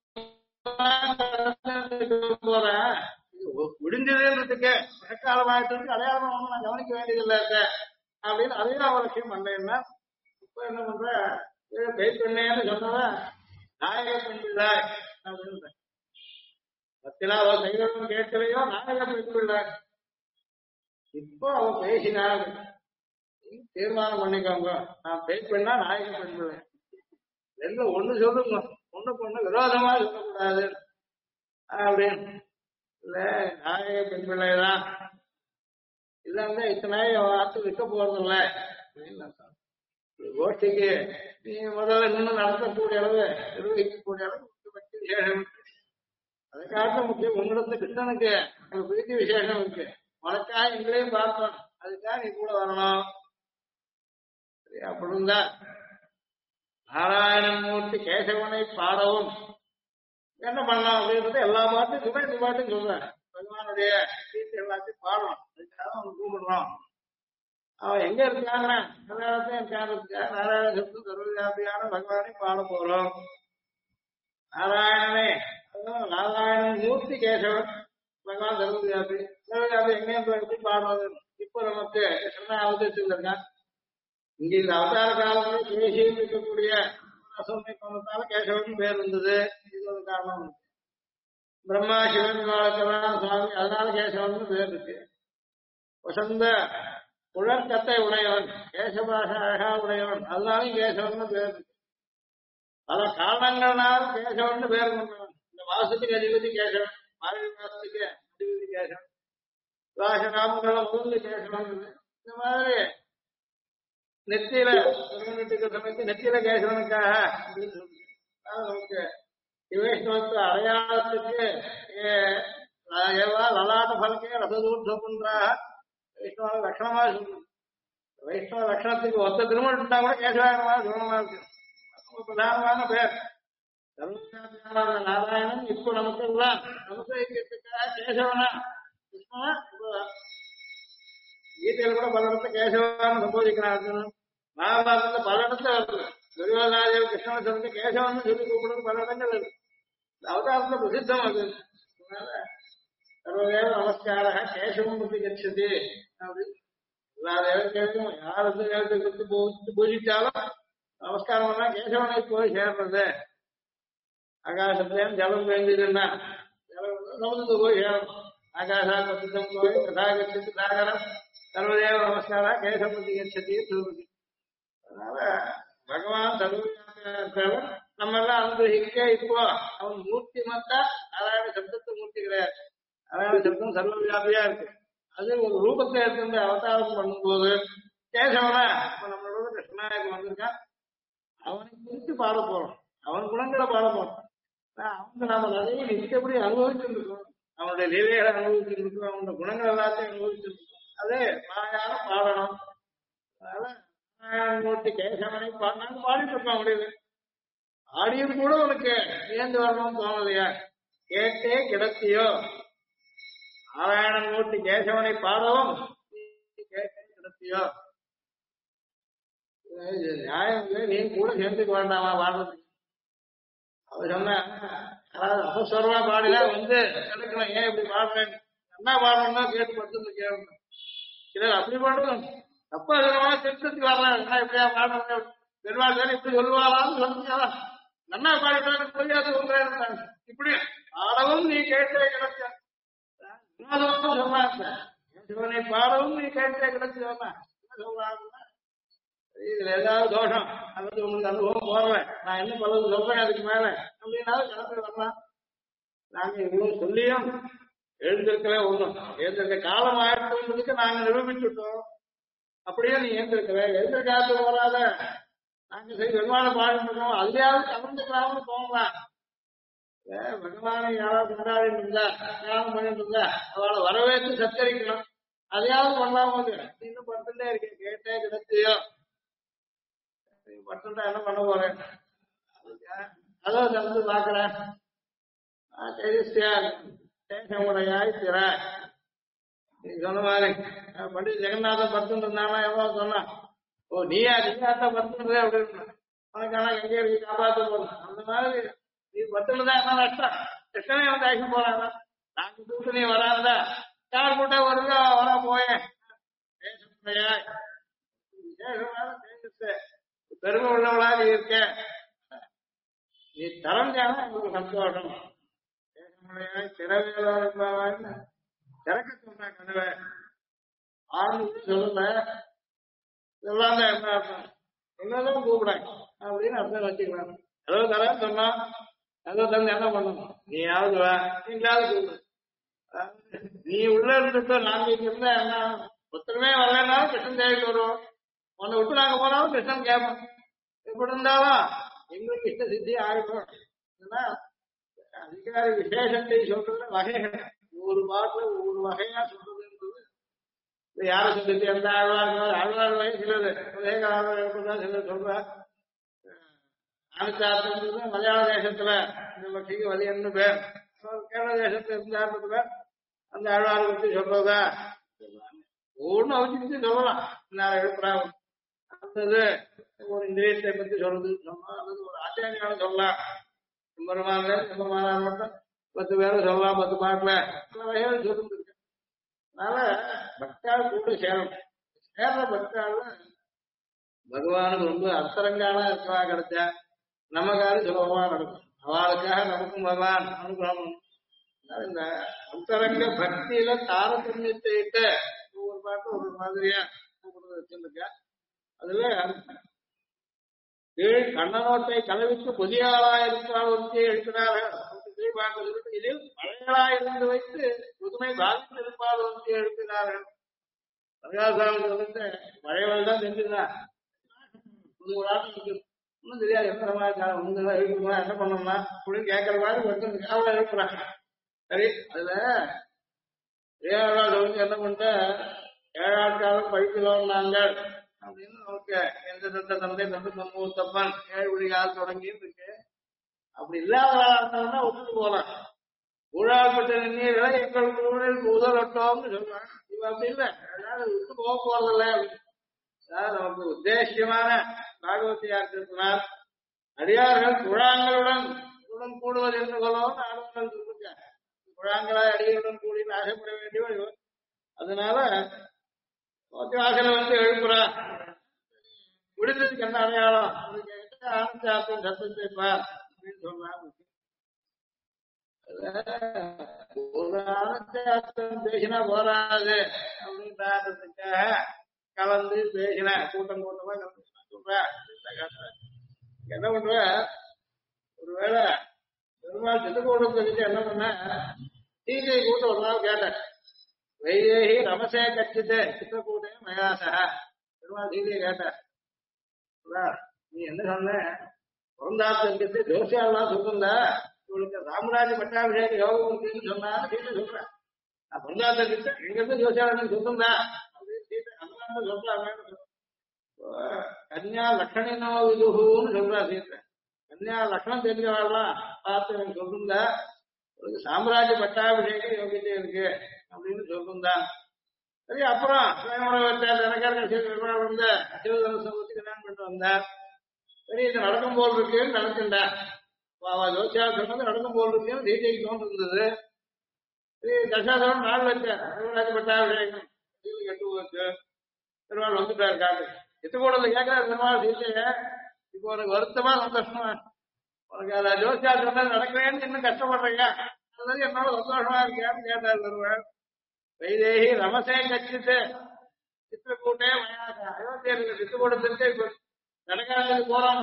போறேன் விடிஞ்சதுன்றதுக்கு மழைக்காலம் ஆயிட்டு அடையாளம் ஒண்ணு நான் கவனிக்க வேண்டியதில்லை இருக்க அப்படின்னு அதையும் அவன் லட்சியம் பண்ணேன்னா இப்ப என்ன பண்ற பெண் பெண்ணேன்னு சொன்னவன் நாயக பெண் பிள்ளாய் அப்படின்னு பத்தினா அவ செய்வதும் கேட்கலையோ நாயக பெண் பிள்ளாய். இப்போ அவ பேசினாள், தீர்மானம் பண்ணிக்கோங்க, நான் பெண் பெண்ணா நாயக பெண் பிள்ளை ரெண்டும் ஒண்ணு சொல்லுங்க, ஒண்ணுக்கு ஒண்ணு விரோதமா சொல்லக்கூடாது அப்படின்னு. இல்ல நாயக பெண் பிள்ளைதான் இல்ல இத்தனை வார்த்தை விற்க போறதில்ல அப்படின்னு. கோஷ்டிக்கு நீ முதல்ல இன்னும் நடத்தக்கூடிய அளவு நிர்வகிக்கக்கூடிய அளவு பக்தி விசேஷம் இருக்கு. அதை காட்ட முக்கியம் உங்களிடத்துல கிருஷ்ணனுக்கு பிரீத்தி விசேஷம் இருக்கு. உனக்காக எங்களையும் பார்க்கணும், அதுக்காக நீ கூட வரணும். சரி அப்படின்னா நாராயணமூர்த்தி கேசவனை பாடவும் என்ன பண்ணலாம் அப்படின்றத எல்லா பாட்டும் துணை இந்த பாட்டும் சொல்றேன். பகவானுடைய கீர்த்தி எல்லாத்தையும் பாடணும், அதுக்காக அவன் கூப்பிடுறோம். அவன் எங்க இருக்காங்க எல்லாத்தையும் இருக்காங்க. நாராயண சத்து சர்வவியாபியான பகவானை பாட போறோம். நாராயணனே அதுவும் நாராயணன் மூர்த்தி கேசவன் பகவான் சர்வவியாபி. சர்வவியாபி எங்கேயும் எப்படி பாடுறது? இப்ப நமக்கு கிருஷ்ணா அவதரிச்சிருக்கான். இங்க இந்த அவதார காலத்துல கேசியில் இருக்கக்கூடிய அசோமை கொண்டதால கேசவன் பேர் இருந்தது. இது ஒரு காரணம். பிரம்மா சிவன் சுவாமி அதனால கேசவன் பேர் இருக்கு. வசந்த உழற்கத்தை உடையவன், கேசபாஷ அழகா உடையவன், அதனாலும் கேசவன் பேர் இருக்கு. பல காரணங்கள்னால கேசவன் பேர் கொண்டவன். இந்த மாசத்துக்கு அதிபதி கேசவன், மார்கழி மாசத்துக்கு அதிபதி கேசவன், சுவாச நாமங்கள முதல்ல கேசவன். இந்த மாதிரி நெத்தியில சமயத்து நெத்தியில கேசவனுக்காக அப்படின்னு சொல்லி நமக்கு வைஷ்ணவத்து அடையாளத்துக்கு லலாட்ட பலக்கே ரசதூர்தபுன்றாக வைஷ்ணவ லட்சணமா சொல்லணும். வைஷ்ணவ லட்சணத்துக்கு ஒத்த திருமணம் இருந்தா கூட கேசவாயனமா குணமா இருக்கு. பிரதானமான பேர் நாராயணன். இப்போ நமக்கு எல்லாம் நமஸ்கரிக்கிறதுக்காக கேசவனா கிருஷ்ணனா கீதையில கூட பல இடத்துல கேசவான்னு சம்போதிக்கிறாங்க. மகாபாரதத்துல பல இடத்துல வருது. துரியோதனாதேவ் கிருஷ்ணன் சொல்லிட்டு கேசவன் சொல்லி கூப்பிடுறது பல இடங்கள் இருக்கு. அவதாரத்துல பிரசித்தம் அது. சர்வதேவ நமஸ்கார கேசவம் பற்றி கட்சது அப்படின்னு எல்லா தேவதைகளுக்கும் யார் எந்த தேவத்தை குறித்து பூஜிச்சாலும் நமஸ்காரம் பண்ணா கேசவனை போய் சேர்றது. ஆகாசத்திலேயும் ஜலம் வேண்டியதுன்னா ஜலம் சமுதிரத்துக்கு போய் சேரணும். ஆகாசா கத்தித்தம் போய் கதாகட்சி சாகரம் சர்வதேவ நமஸ்காரா கேசவதி கட்சதி சொல்றது. அதனால பகவான் சர்வ நம்ம எல்லாம் அனுகிரகிக்க இப்போ அவன் மூர்த்தி மத்தா நாராயண சப்தத்தை மூர்த்தி கிடையாது. நாராயண சப்தம் சர்வவியாபியா இருக்கு. அது ஒரு ரூபத்தை எடுத்து அவதாரம் பண்ணும்போது கேசவனா இப்ப நம்மளோட கிருஷ்ணாயகம் வந்திருக்கான். அவனை குறித்து பாட போறோம், அவன் குணங்களை பாட போறோம். அவங்க நாம நிறைய நிச்சயப்படி அனுபவிச்சுருக்கோம். அவனுடைய லீலைகளை அனுபவிச்சுருக்கோம், அவனுடைய குணங்கள் எல்லாத்தையும் அனுபவிச்சிருக்கோம். அதே மாயான பாடணும். அதனால மூர்த்தி கேசவனை நாங்க பாடிட்டு இருக்கோம். முடியுது ஆடியது கூட உனக்கு ஏந்து வரணும்னு தோணலையா? கேட்டே கிடத்தியோ நாராயணன் மூர்த்தி கேசவனை பாடவும் கேட்டே கிடத்தியோ. நியாயம் இல்லை, நீ கூட சேர்ந்துக்க வேண்டாமா பாடுறதுக்கு? அவர் சொன்ன யாராவது அபஸ்வரமா பாடினா எடுக்கணும். ஏன் இப்படி பாடுறேன்? என்ன பாடணும்னா கேட்டு படுத்து கேட்கணும். சிலர் அப்படி பாடுறோம் தப்பா விதமா திருத்தத்துக்கு வரலாம். என்ன இப்படியா பாடுறது? பெருமாள் வேலை இப்படி சொல்லுவாரான்னு சொல்லுங்க. நன்னா பாடிட்டு புரியாது சொல்றேன். இப்படி பாடவும் நீ கேட்டே கிடைச்ச சொன்னாங்க. சிவனை பாடவும் நீ கேட்டே கிடைச்சு சொன்ன சொல்றாங்க. இதுல ஏதாவது தோஷம் அல்லது உங்களுக்கு அனுபவம் போடுறேன், நான் இன்னும் பலது சொல்றேன் அதுக்கு மேல அப்படின்னாலும் கிளம்பி வரலாம். நாங்க இவ்வளவு சொல்லியும் எழுந்திருக்கவே ஒண்ணும் எழுந்திருக்க காலம் ஆயிரத்துக்கு நாங்க நிரூபிச்சுட்டோம். அப்படியே நீ எழுந்திருக்காது வராத நாங்க சரி பெருமாளை பாடிட்டு இருக்கோம். அதுலயாவது கலந்துக்கலாம்னு தோணலாம். பகவானை யாராவது கொண்டாடிட்டு இருந்தா தியானம் பண்ணிட்டு இருந்தா அவளை வரவேற்று சத்தரிக்கணும். அதையாவது பண்ணலாம். இன்னும் படுத்துட்டே இருக்கேன், கேட்டே கிடத்தியோ படுத்துட்டா என்ன பண்ண போறேன்? அதோ தந்து பாக்குறேன். தேசமுடையாய் திற நீ சொன்ன மாதிரி பண்டிட் ஜெகநாதன் படுத்துட்டு இருந்தானா எவ்வளவு சொன்னா, ஓ நீயா நீயாத்தான் படுத்துட்டு அப்படின்னு உனக்கான எங்க இருக்கு காப்பாற்ற போறோம். அந்த மாதிரி நீ படுத்துட்டுதான் என்ன நஷ்டம்? கிருஷ்ணனே ஆகிட்டு போறாங்க. நாங்க கூட்டு நீ வராதா யார் கூட்ட வருதா வர போயேன். தேசமுடையாய் தேசமான தேசத்தை பெருமை உள்ளவளா நீ இருக்க, நீ திறந்தானா எங்களுக்கு சந்தோஷம். திறவேன்னு திறக்க சொன்ன கனவை ஆண்டு சொல்லல, இதெல்லாம் தான் என்ன அர்த்தம், என்னதான் கூப்பிடாங்க அப்படின்னு அர்த்தம் வச்சுக்கலாம். ஏதோ தரேன்னு சொன்னா ஏதோ தந்து என்ன பண்ணணும், நீயாவது வா, நீங்களாவது கூப்பிடு. நீ உள்ள இருந்துட்டு நாங்க இங்க இருந்தா என்ன, ஒருத்தருமே வரலனாலும் கிருஷ்ணன் தேவைக்கு வருவோம், உன்னை விட்டு நாங்க போனாலும் கிருஷ்ணன் கேட்போம். எப்படி இருந்தாலும் எங்களுக்கு இஷ்ட சித்தி ஆகிடும். அதிகாரி விசேஷத்தை சொல்றது வகைகள், ஒவ்வொரு பாட்டுல ஒவ்வொரு வகையா சொல்றதுன்றது யாரை சொல்லிட்டு எந்த ஆழ்வார் வகை சிலது சிலர் சொல்ற ஆணுச்சாத்துன்றது மலையாள தேசத்துல இந்த பட்சிக்கு வலியன்னு பேர், கேரள தேசத்துல இருந்தாருன்றதுல அந்த ஆழ்வாரை பற்றி சொல்றதா ஒவ்வொன்றும் அவசியம் சொல்லலாம். நான் எழுப்புறாங்க அடுத்தது ஒரு இந்திரியத்தை பத்தி சொல்றது சொன்னா அல்லது ஒரு ஆச்சாரியால சொல்லலாம். எம்பெருமான மட்டும் 10 பேரும் சொல்லலாம், 10 பாட்டுல பல வகைகள் சொல்லிருக்கு. அதனால பக்தாள் கூட சேரும், சேர்ற பக்தாள் பகவானுக்கு ரொம்ப அந்தரங்கான இருக்கவா கிடைச்சா நமக்காக சுலபமா நடக்கும். அவளுக்காக நமக்கும் பகவான் அனுகிரகம். இந்த அந்தரங்க பக்தியில தாரதமியத்தை இட்டு ஒவ்வொரு பாட்டும் ஒரு மாதிரியா வச்சிருக்க. அதுல கீழ் கண்ணனோட்டை கலவிக்கு புதிய ஆளாயிருந்தால் ஒன்றியை எழுப்பினார்கள். பார்ப்பதற்கு இதில் பழையலாயிருந்து வைத்து புதுமை பாதித்திருப்பால் ஒன்றியை எழுப்பினார்கள். பிரகாசாமி வந்து பழையவள் தான் தெரிஞ்சுதான் புது ஒரு ஆட்டம் இருக்கு, ஒன்றும் தெரியாது என்ன சமாச்சாரம் முன்னெல்லாம் எழுப்புமா என்ன பண்ணோம்னா அப்படின்னு கேட்கற மாதிரி ஒருத்தர் அவளை எழுப்புறாங்க. சரி, அதுல ஏழாள் வந்து என்ன பண்ணிட்ட, ஏழாட்காலம் பழிக்கிறோம் நாங்கள் அப்படின்னு நமக்கு எந்த தந்த தந்தை தந்து தம்பூத்தப்பன் 7 விழிகால் தொடங்கி இருக்கு. அப்படி இல்லாதவனா விட்டுட்டு போலாம். ஊழால்பட்ட நீர்களை எங்களுக்கு ஊழலுக்கு உதவட்டோம்னு சொல்றாங்க. இவ அப்படி இல்லை, அதனால விட்டு போக போறதில்ல. அதாவது நமக்கு உத்தேசியமான பாகவத்தியா இருக்கிறதுனால் அடியார்கள் குழாங்களுடன் கூடுவது என்று கொள்ளவும் ஆளுநர்கள் சொல்லுங்க. குழாங்களாய் அடிகளுடன் கூடி ஆசைப்பட வேண்டிய, அதனால வாசல வந்து எழுப்புறா விடுதலுக்கு என்ன அடையாளம் ஆனந்தாத்தின் சத்தத்தை பார் அப்படின்னு சொன்னாங்க. ஒரு ஆனந்தாத்தம் பேசினா போராது அப்படின்றதுக்காக கலந்து பேசின கூட்டம் கூட்டமா சொல்ற என்ன பண்ற, ஒருவேளை பெருமாள் சித்துக்கூடத்துக்கு என்ன பண்ண தீகை கூட்டம் ஒரு நாள் கேட்டேன். வைதேகி ரமசே கட்சித்தே சித்தக்கூடே மயாசா. பெருமாள் தீகையை கேட்டார், நீ என்ன சொன்ன, பிறந்தாத்திற்கு ஜோசியாலாம் சொல்லுங்க இவளுக்கு ராமராஜ பட்டாபிஷேக யோகம் இருக்குன்னு சொன்னான்னு சீட்டை சொல்றேன். நான் பிறந்தாத்திற்கு எங்கிருந்து ஜோசியாளன் சொல்லுங்க அப்படின்னு சீட்டை அந்த சொல்றாங்க. கன்யா லட்சணினோ விதுகுன்னு சொல்றா சீட்டை. கன்யா லட்சணம் தெரிஞ்சவாள்லாம் பார்த்து எனக்கு சொல்லுங்க, உங்களுக்கு சாம்ராஜ்ய பட்டாபிஷேக யோகியத்தை இருக்கு அப்படின்னு சொல்லுங்க. சரி, அப்புறம் வந்து சிவதனுசத்துக்கு கல்யாணம் பண்ணிட்டு வந்தார். சரி, இது நடக்கும் போல் இருக்குன்னு நினைச்சுட்டேன். ஜோசியா சொன்னது நடக்கும் போல் இருக்குன்னு தீஜைக்கு தோன்றிருந்தது. சரி, தசாசனம் நாள் வச்சேன் சிவராஜ் பட்டாபிஷேகம் கெட்டு போச்சு. பெருமாள் வந்துட்டாரு காட்டு எத்துக்கூடல கேட்கறாரு பெருமாள் தீஜைய. இப்போ உனக்கு வருத்தமா சந்தோஷமா, உனக்கு அதை ஜோசியா சொன்னது நடக்கிறேன்னு இன்னும் கஷ்டப்படுறீங்க, அதாவது என்னோட சந்தோஷமா இருக்கியான்னு கேட்டார் பெருமாள். வைதேகி ரமசே கட்சித்து சித்திரக்கூட்டே மயாசா. அயோத்தியருக்கு சித்துக்கூடத்திற்கு இப்ப நடக்காதது போறாங்க.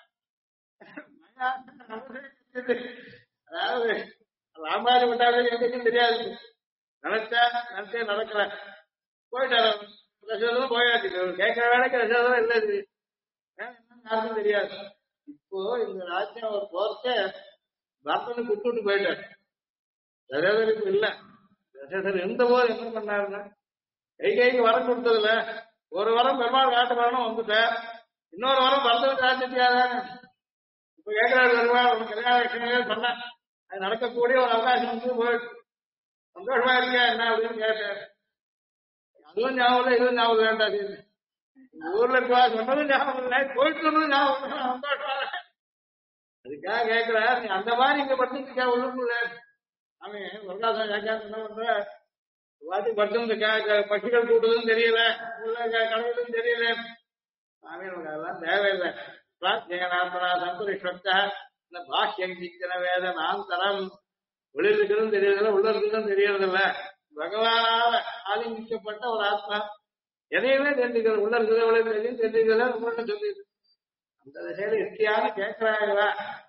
அதாவது ராமராஜ பட்டாபிஷேகம் எங்களுக்கும் தெரியாது, நினைச்சா நினைச்சே நடக்கல போயிட்டாரு. ரசோதம் போயாச்சு, கேட்கிற வேலைக்கு ரசோதம் இல்லை, யாருக்கும் தெரியாது. இப்போ இந்த ராஜ்யம் அவர் போறச்ச பரதனுக்கு விட்டுட்டு போயிட்டார். ரசோதனுக்கு இல்லை. தசரதர் இருந்தபோது என்ன பண்ணாருன்னா கைகைக்கு வரம் கொடுத்ததுல ஒரு வரம் பெருமாள் காட்டு வரணும் வந்துட்டார், இன்னொரு வரம் பரதனுக்கு ராஜ்யத்தியாதாங்க. இப்ப கேட்கிறாரு பெருமாள் உனக்கு கல்யாணம் பண்ண அது நடக்கக்கூடிய ஒரு அவகாசம் வந்து போயிட்டு சந்தோஷமா இருக்கியா என்ன அப்படின்னு கேட்டார். அதுவும் ஞாபகம் இல்லை, இதுவும் ஞாபகம் வேண்டாம். ஊர்ல இருக்கா சொன்னதும் ஞாபகம் இல்லை, போயிட்டு சொன்னதும் ஞாபகம் சந்தோஷமா. அதுக்காக கேட்கிறார், நீ அந்த மாதிரி இங்க படுத்துக்கா உள்ளுக்குள்ள அவன் வரலாசம் என்ன பண்ற வாட்டி படுத்து பட்சிகள் கூட்டுறதும் தெரியல, உள்ள கடவுளும் தெரியல. சாமி நமக்கு அதெல்லாம் தேவையில்லை. பிரார்த்தனா சந்தோஷத்தா இந்த பாக்கியம் கிஞ்சன வேத நாந்தரம் வெளியில் இருக்கிறதும் தெரியறதில்ல, உள்ள இருக்கிறதும் தெரியறதில்ல. பகவானால ஆலிங்கிக்கப்பட்ட ஒரு ஆத்மா எதையுமே தெரிஞ்சுக்கிறது, உள்ள இருக்கிறத வெளியில் தெரியும் தெரிஞ்சுக்கிறத உங்கள்கிட்ட சொல்லி அந்த திசையில இஷ்டியான கேட்கிறாங்களா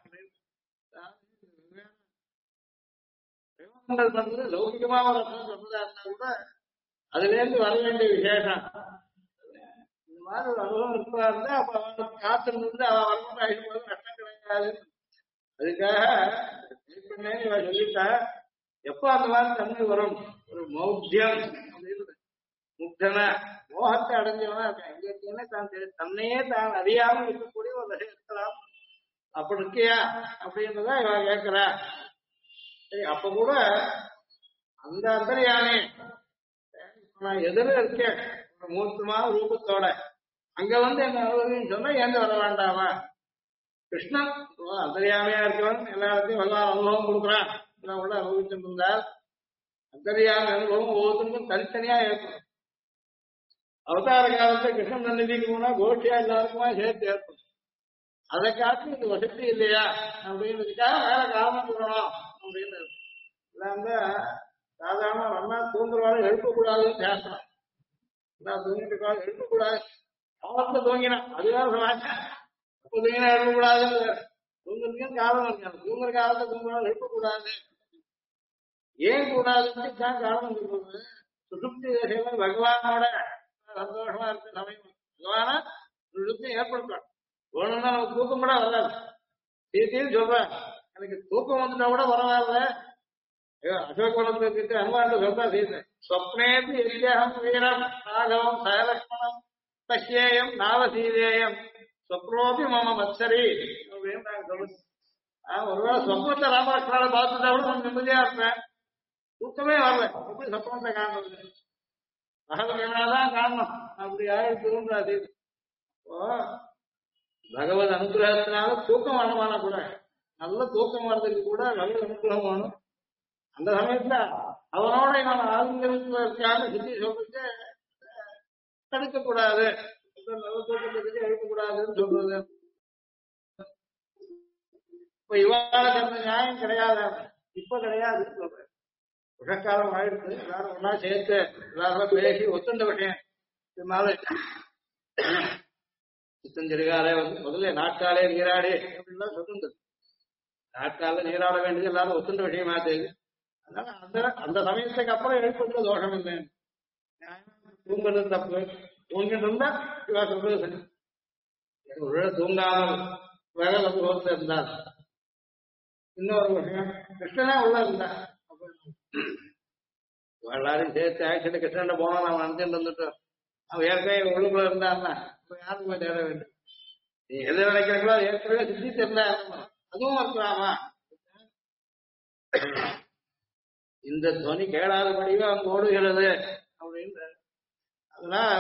பண்றது லௌகிகமா ஒரு அர்த்தம் சொன்னதா இருந்தா கூட அதுல இருந்து வர வேண்டிய விசேஷம். இந்த மாதிரி ஒரு அனுபவம் இருக்கிறதா இருந்தா அப்ப அவனுக்கு காத்திருந்து அவன் வரணும் ஆயிடும்போது கஷ்டம் கிடையாது. அதுக்காக இவன் சொல்லிட்டா எப்ப அந்த மாதிரி தன்மை வரும், ஒரு மௌத்தியம் அப்படின்னு முக்தன மோகத்தை அடைஞ்சவனா இருக்கான். எங்க இருக்கேன்னா தான் தன்னையே தான் அறியாமல் இருக்கக்கூடிய ஒரு விஷயம் இருக்கலாம். அப்படி இருக்கியா அப்படின்றத இவன் கேட்கிறா. சரி, அப்ப கூட அந்த அந்தரியானே நான் எதிர இருக்கேன் மூர்த்தமான ரூபத்தோட அங்க வந்து என்ன அனுபவின்னு சொன்னா ஏந்து வர வேண்டாமா? கிருஷ்ணன் அந்தரியாமையா இருக்கவன் எல்லாத்தையும் பகவான் அனுபவம் கொடுக்குறான். உள்ள அனுபவிச்சுட்டு இருந்தால் அந்தரியான அனுபவம் ஒவ்வொருத்தருக்கும் தனித்தனியா ஏற்படும். அவதார காலத்தை கிருஷ்ணன் சந்நிதிக்கு போனா கோஷ்டியா எல்லாருக்குமா சேர்த்து ஏற்படும். அதை காட்டி இது வசதி இல்லையா அப்படின்றதுக்காக வேற காரணம் சொல்லணும் அப்படின்னு இல்லாம சாதாரண அண்ணா தூங்குறவாள் எழுப்பக்கூடாதுன்னு பேசணும். தூங்கிட்டு எழுப்பக்கூடாது அவர்த்த தூங்கினான் அதுதான் சொன்னாங்க. அப்ப தூங்கினா எழுப்பக்கூடாதுன்னு தூங்குறதுக்கு காரணம் இருக்காது. தூங்குற காலத்தை தூங்குறவாள் எழுப்பக்கூடாது. ஏன் கூடாதுன்னு தான் காரணம் சொல்றது. சுசுப்தி தசையில பகவானோட சந்தோஷமா இருக்க சமயம் பகவான சுசுப்தி ஏற்படுத்தணும். வேணும்னா நமக்கு தூக்கம் கூட வராது. சீத்தையும் சொல்றேன் எனக்கு தூக்கம் வந்துட்டா கூட பரவாயில்ல. அசோகவனத்துக்கு அனுமான் சொல்றா சீதை ஸ்வப்னேபி எரியாகம் வீரம் ராகவம் சயலக்ஷ்மணம் பஷ்யேயம் நாவசீதேயம் ஸ்வப்னோபி மம மத்சரி அப்படின்னு நாங்க சொல்லுவோம். ஒருவேளை சொப்பனத்தை ராமலக்ஷ்மணனை பார்த்துட்டா கூட கொஞ்சம் நிம்மதியா இருப்பேன். தூக்கமே வரல. எப்படி சொப்பனத்தை காணுறது? பகவத்தான் காரணம். அப்படி ஆயிடுச்சுன்றா சீதை. இப்போ பகவத் அனுகிரகத்தினால தூக்கம் வரணுமான கூட நல்ல தூக்கம் வர்றதுக்கு கூட நல்ல அனுகிரகம் வேணும். அந்த சமயத்துல அவனோட நான் ஆளுங்களுக்காக சுத்தி சொல்றது தடுக்க கூடாது. நல்ல தூக்கத்துக்கு எழுப்பக்கூடாதுன்னு சொல்றது. இப்ப இவாளுக்கு அந்த நியாயம் கிடையாது. இப்ப கிடையாதுன்னு சொல்றேன். உஷக்காலம் ஆயிடுச்சு. எல்லாரும் ஒன்னா சேர்த்து எல்லாரும் பேசி ஒத்துண்ட விஷயம். இதனால சித்தஞ்செருகாலே வந்து முதல்ல நாட்காலே நீராடி அப்படின்லாம் சொல்லுங்க. நாட்கால நீராட வேண்டியது எல்லாரும் ஒத்துண்ட விஷயமா தெரியுது. அதனால அந்த அந்த சமயத்துக்கு அப்புறம் எழுப்புறது தோஷம் இல்லை. தூங்குறது தப்பு. தூங்கிட்டு இருந்தா இவா சொல்றது சரி. தூங்காமல் வேற அனுபவத்தில் இருந்தார். இன்னொரு விஷயம் கிருஷ்ணனா உள்ள இருந்தா எல்லாரும் சேர்த்து ஆக்சிடென்ட் கிருஷ்ணன் போனா நான் நினைச்சுட்டு இருந்துட்டோம். அவன் ஏற்கனவே உள்ளுக்குள்ள இருந்தான்னா யாருக்கு போய் தேட வேண்டும். நீ எது நினைக்கிறீங்களோ அது ஏற்கனவே சித்திட்டு இருந்தா அதுவும் இருக்கலாமா? இந்த துவனி கேளாதபடியும் அங்கு ஓடுகிறது அப்படின்னு அதனால்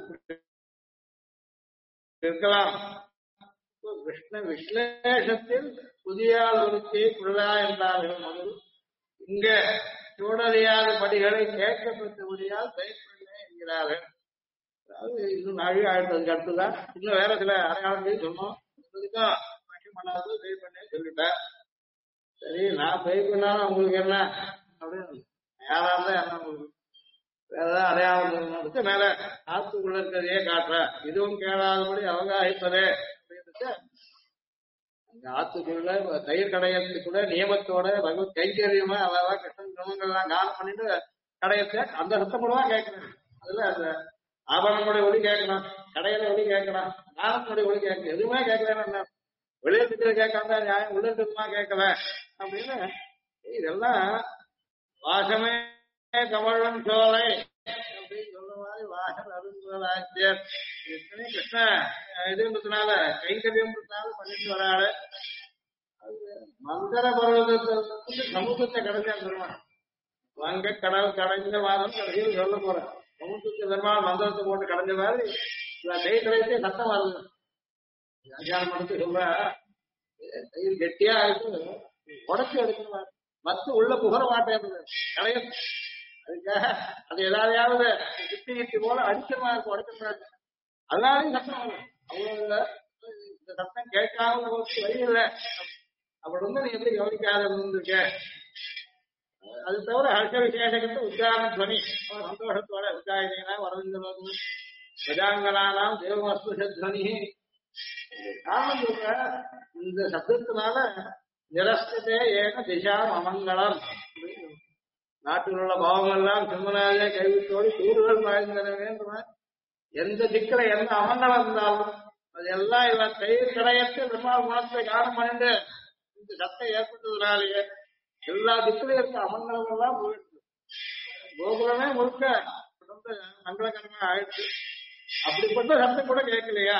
இருக்கலாம். கிருஷ்ண விஸ்லேஷத்தில் புதிய ஒருத்தியை குழலா என்றார்கள். முதல் இங்க சூடறியாத படிகளை கேட்கப்பட்டபடியால் பயப்படலை என்கிறார்கள். அதாவது இன்னும் நாழி ஆயிரத்துக்கு அடுத்துதான் இன்னும் வேற சில அடையாளங்களையும் சொன்னோம். இதுக்கும் பண்ணாத பே பண்ண சொல்லிட்டேன். சரி நான் பே பண்ணாலும் உங்களுக்கு என்ன அப்படின்னு யாரா இருந்தா என்ன உங்களுக்கு வேற ஏதாவது அடையாளம் மேல ஆத்துக்குள்ள இருக்கிறதையே காட்டுற இதுவும் கேளாதபடி அவகாசிப்பதே அப்படின்னு அந்த ஆத்துக்குள்ள தயிர் கடையத்துக்குள்ள நியமத்தோட பகவத் கைங்கரியமா அதான் கிருஷ்ணன் கிரமங்கள்லாம் கானம் பண்ணிட்டு கடையத்தை அந்த சத்தம் கூடவா கேட்கணும். அதுல அந்த ஆபரணங்களுடைய ஒளி கேட்கணும், கடையில ஒளி கேட்கணும், கானத்தினுடைய ஒளி கேட்கணும். எதுவுமே கேட்கலன்னு வெளியே இருக்கிற கேட்காம நியாயம் உள்ள இருக்கிறதுமா கேட்கல அப்படின்னு இதெல்லாம் வாசமே கமலம் சோலை அப்படின்னு சொல்ற மாதிரி வாசல் அருந்துவல் ஆச்சியர் எத்தனை கிருஷ்ண இதுன்றதுனால கைங்கரியம்ன்றதுனால பண்ணிட்டு வராரு. மந்திர பர்வதத்தை சமூகத்தை கடைஞ்சா பெருமாள் வங்க கடல் கடைஞ்ச வாரம் கடைசியில் சொல்ல போறேன். சமூகத்தை பெருமாள் மந்திரத்தை போட்டு கடைஞ்ச மாதிரி தயிர் கடைசியே சத்தம் வருது. வியாக்கியானம் பண்ணிட்டு சொல்ற தயிர் கெட்டியா இருக்கு உடச்சு எடுக்கணும். மத்து உள்ள புகர மாட்டேன் கடைய அதுக்காக அது ஏதாவது சுத்தி கிட்டி போல அடிச்சமா இருக்கும் உடச்சு அதனாலையும் சத்தம் வரும். அவ்வளவு இல்ல. இந்த சத்தம் கேட்காம போச்சு வழி இல்லை. அப்படி வந்து நீ எப்படி கவனிக்காத இருந்திருக்க? அது தவிர ஹர்ஷ விசேஷகத்தை உச்சாரண துவனி சந்தோஷத்தோட உச்சாரணா வரவிந்தனோது கஜாங்கனானாம் தேவமஸ்புஷத்வனி. காரணம் சொல்ற இந்த சப்தத்தினால நிரஸ்தே ஏக திசா அமங்கலம். நாட்டில் உள்ள பாவம் எல்லாம் சிம்மனாலே கைவிட்டோடு கூறுகள் வாழ்ந்தனவேன்ற எந்த திக்கில எந்த அமங்கலம் இருந்தாலும் அது எல்லாம் இவன் கயிறு கடையத்து பெருமாள் குணத்தை காரணம் பண்ணிட்டு இந்த சத்தம் ஏற்பட்டதுனாலேயே எல்லா திக்கிலும் இருக்க அமங்கலம் எல்லாம் போயிடுச்சு. கோகுலமே முழுக்க ரொம்ப மங்களகரமா ஆயிடுச்சு. அப்படிப்பட்ட சத்தம் கூட கேட்கலையா?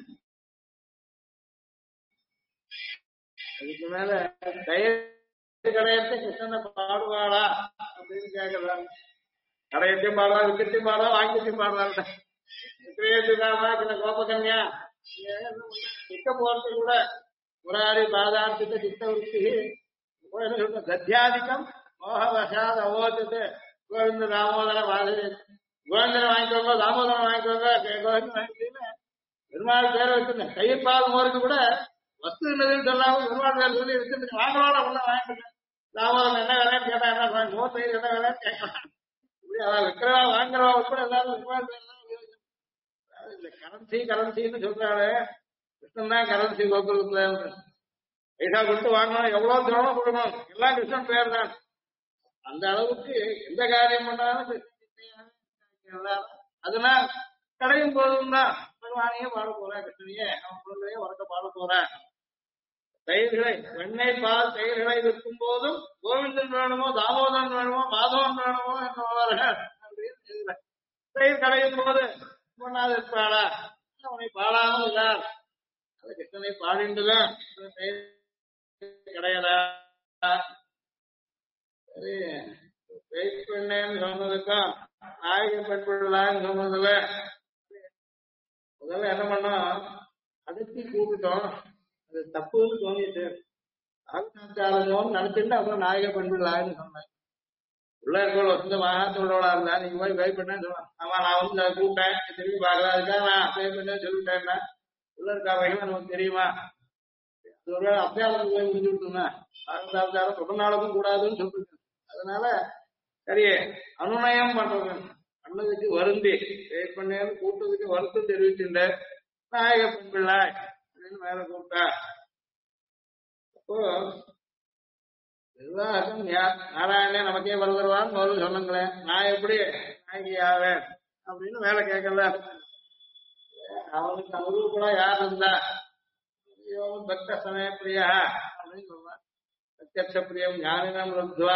அதுக்கு மேல கயிறு கடையத்தை கிருஷ்ணனை பாடுவாளா அப்படின்னு கேட்கலாம். கடையத்தையும் பாடலாம், விக்கத்தையும் பாடலாம், வாங்கியத்தையும் பாடலாம். விக்கிரயத்துக்காமா சின்ன கோபகன்யா விற்க போறது கூட முராரி பாதார்த்தித்த சித்தவருத்தி கத்தியாதிக்கம் மோகவசாத் அவோச்சது கோவிந்த தாமோதர மாதிரி கோவிந்தனை வாங்கிக்கோங்க, தாமோதரம் வாங்கிக்கோங்க, கோவிந்தன் வாங்கிக்கோங்க. பெருமாள் பேரை வச்சிருந்தேன். கையப்பால் மோருக்கு கூட வஸ்து என்னதுன்னு சொல்லாம பெருமாள் பேர் சொல்லி வச்சிருந்தேன். வாங்கலோட ஒண்ணு வாங்கிட்டேன். தாமோதரம் என்ன வேலைன்னு கேட்டா என்ன மோசை என்ன வேலைன்னு கேட்கலாம். இப்படி அதான் விற்கிறவா வாங்குறவா கூட எல்லாரும் பெருமாள் பேர் இந்த கரன்சின்னு சொல்றாரு. கிருஷ்ணன் தான் கரன்சி கோகுலத்துல பைசா கொடுத்து வாங்கணும், எவ்வளவு திரவம் கொடுக்கணும், எல்லாம் கிருஷ்ணன் பேர் தான். அந்த அளவுக்கு எந்த காரியம் பண்ணாலும் அதனால் கடையும் போதும் தான் பகவானையே பாட போறேன், கிருஷ்ணனையே அவன் குழந்தையே உறக்க பாட போறேன். தயிர்களை வெண்ணெய் பால் தயிர்களை விற்கும் போதும் கோவிந்தன் வேணுமோ, தாமோதரன் வேணுமோ, மாதவன் வேணுமோ என்பவர்கள் அப்படின்னு தயிர் கடையும் போது பண்ணாது இருப்பாளா? அவனை பாடாமல் இருந்தார். அது கிருஷ்ணனை பாடிண்டுதான் கிடையாதா? சரி, பெண்ணேன்னு சொன்னதுக்கும் நாயகி பெண்பிள்ளான்னு சொன்னதுல முதல்ல என்ன பண்ணோம், அதுக்கு கூப்பிட்டோம். அது தப்புன்னு தோணிட்டு ஆச்சாரமோன்னு நினைச்சுட்டு அப்புறம் நாயக பெண்பிள்ளான்னு சொன்னேன். உள்ள இருக்கிற வசந்த மகாத்தோட இருந்தா நீங்க போய் பை பண்ணேன்னு சொல்லுவான். ஆமா நான் வந்து கூப்பிட்டேன், திரும்பி பார்க்கலாம், அதுக்காக நான் பை பண்ணேன்னு சொல்லிட்டேன்னா உள்ள இருக்காங்க நமக்கு தெரியுமா? அது ஒரு அத்தியாவதுக்கு போய் முடிஞ்சு விட்டுருந்தா அத்தியாவதாரம் தொடர்நாளுக்கும் கூடாதுன்னு சொல்லிட்டு, அதனால சரி அனுநயம் பண்றது பண்ணதுக்கு வருந்தி பை பண்ணேன்னு கூப்பிட்டதுக்கு வருத்தம் தெரிவிச்சுட்டு நாயக பெண் பிள்ளை அப்படின்னு மேல கூப்பிட்டா. அப்போ நிர்வாகம் நாராயணே நமக்கே வருவான்னு முதல்ல சொன்னங்களேன், நான் எப்படி நாயகி ஆவேன் அப்படின்னு வேலை கேட்கல. அவனுக்கு அவரு கூட யார் இருந்தா பக்த சமய பிரியா அப்படின்னு சொல்லுவான். அத்தியட்ச பிரியம் ஞானினம் லப்துவா,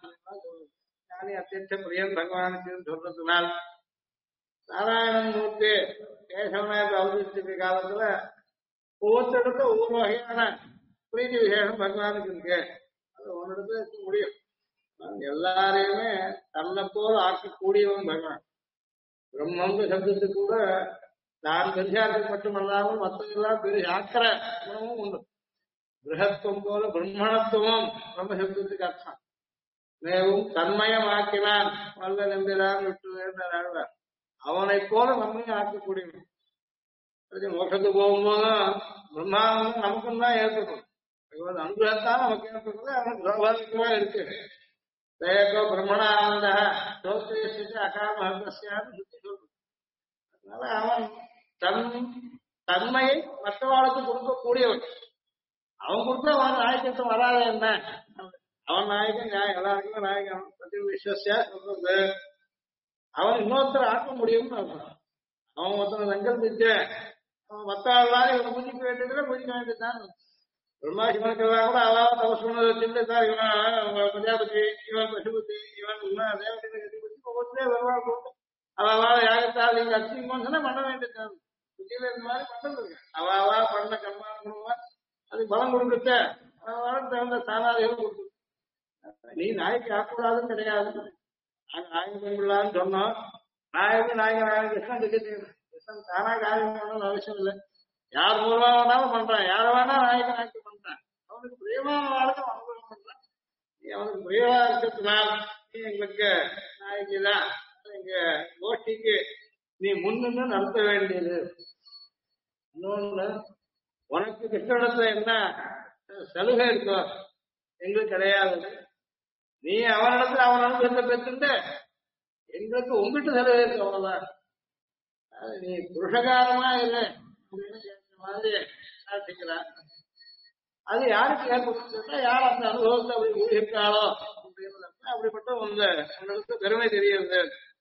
ஞானி அத்தியட்ச பிரியம் பகவானுக்கு சொல்றதுனால் நாராயணன் மூர்த்தி கேசவநாயக அவதரிச்சிருக்க காலத்துல ஒவ்வொருத்தருக்கும் ஒவ்வொரு வகையான பிரீதி விசேஷம் பகவானுக்கு இருக்கு. அது ஒன்னிடத்துல இருக்க முடியும். எல்லாரையுமே தன்னை போல ஆக்கக்கூடியவன் பகவான். பிரம்மங்க சப்தத்துக்கு கூட தான் பெரியாருக்கு மட்டுமல்லாமல் மற்றவர்களாம் பெரிய ஆக்கிற குணமும் உண்டு. கிரகத்துவம் போல பிரம்மணத்துவம் பிரம்மசப்தத்துக்கு அர்த்தம். மேவும் தன்மயமாக்கினான் வல்ல நம்பினான் விட்டு அவனை போல நம்மையும் ஆக்கக்கூடியவன். மோட்சத்துக்கு போகும்போதும் பிரம்மானந்தம் நமக்கும் தான் ஏற்படும். அனுகிரகத்தான் நமக்கு ஏற்படுறது. அவனுக்கு சுவாபாவிகமா இருக்கு. தயக்கோ பிரம்மணானந்த சோத்திய அகாமஹத்தியான்னு சுத்தி சொல்றது. அதனால அவன் தன்மையை மற்றவாளுக்கு கொடுக்கக்கூடியவன். அவன் கொடுத்தா அவன் நாயகத்துவம் வராத என்ன? அவன் நாயகன் எல்லாருக்குமே நாயகன் பத்தி விஸ்வசியா சொல்றது. அவன் இன்னொருத்தர் ஆக்க முடியும்னு அவன் ஒருத்தனை சங்கல்பிச்சு அவன் மத்தாள் இவனை பூஜிக்க வேண்டியதுல பூஜிக்க வேண்டியதுதான். பிரம்மா சிவனுக்கெல்லாம் கூட அவாவ தவசுன்னு வச்சுருந்தான். இவன் பிரஜாபதி, இவன் பசுபதி, இவன் தேவதை கட்டிபதி ஒவ்வொருத்தரே வருவாள் போட்டு அவாவா யாகத்தால் இங்க அச்சிங்கன்னு சொன்னா பண்ண வேண்டியது. புத்தியில இந்த மாதிரி பண்றது அவாவா பண்ண கர்மானுவா அதுக்கு பலம் கொடுக்குச்ச அவன் தகுந்த ஸ்தானாதிகள் கொடுத்து நீ நாய்க்கு ஆக்கூடாதுன்னு கிடையாது. நாங்க நாயக பெண்பிள்ளான்னு சொன்னோம். நாயகன் நாயகன் கிருஷ்ணன் கிருஷ்ணன் தானா காரியம் பண்ணணும்னு அவசியம் இல்லை. யார் மூலமா வேணாலும் பண்றான், யார வேணா நாயகன் ஆக்கி பண்றான். அவனுக்கு பிரியமான வாழ்க்கை அனுபவம் பண்றான். நீ அவனுக்கு பிரியமா இருக்கிறதுனால நீ எங்களுக்கு நாயகிதான். எங்க கோஷ்டிக்கு நீ முன்னு நடத்த வேண்டியது. இன்னொன்னு உனக்கு கிருஷ்ணனிடத்துல என்ன சலுகை இருக்கோ எங்களுக்கு கிடையாது. நீ அவனிடத்துல அவன் அனுபவத்தை பெற்றுட்டு எங்களுக்கு உங்ககிட்ட சலுகை இருக்கு அவ்வளவுதான். நீ புருஷகாரமா இல்லை அப்படின்னு கேட்கிற மாதிரி காட்டிக்கிறான். அது யாருக்கு ஏற்பட்டு யார் அந்த அனுபவத்தை அப்படி ஊகிருக்காளோ அப்படின்னு அப்படிப்பட்ட உங்களுக்கு பெருமை தெரியுது.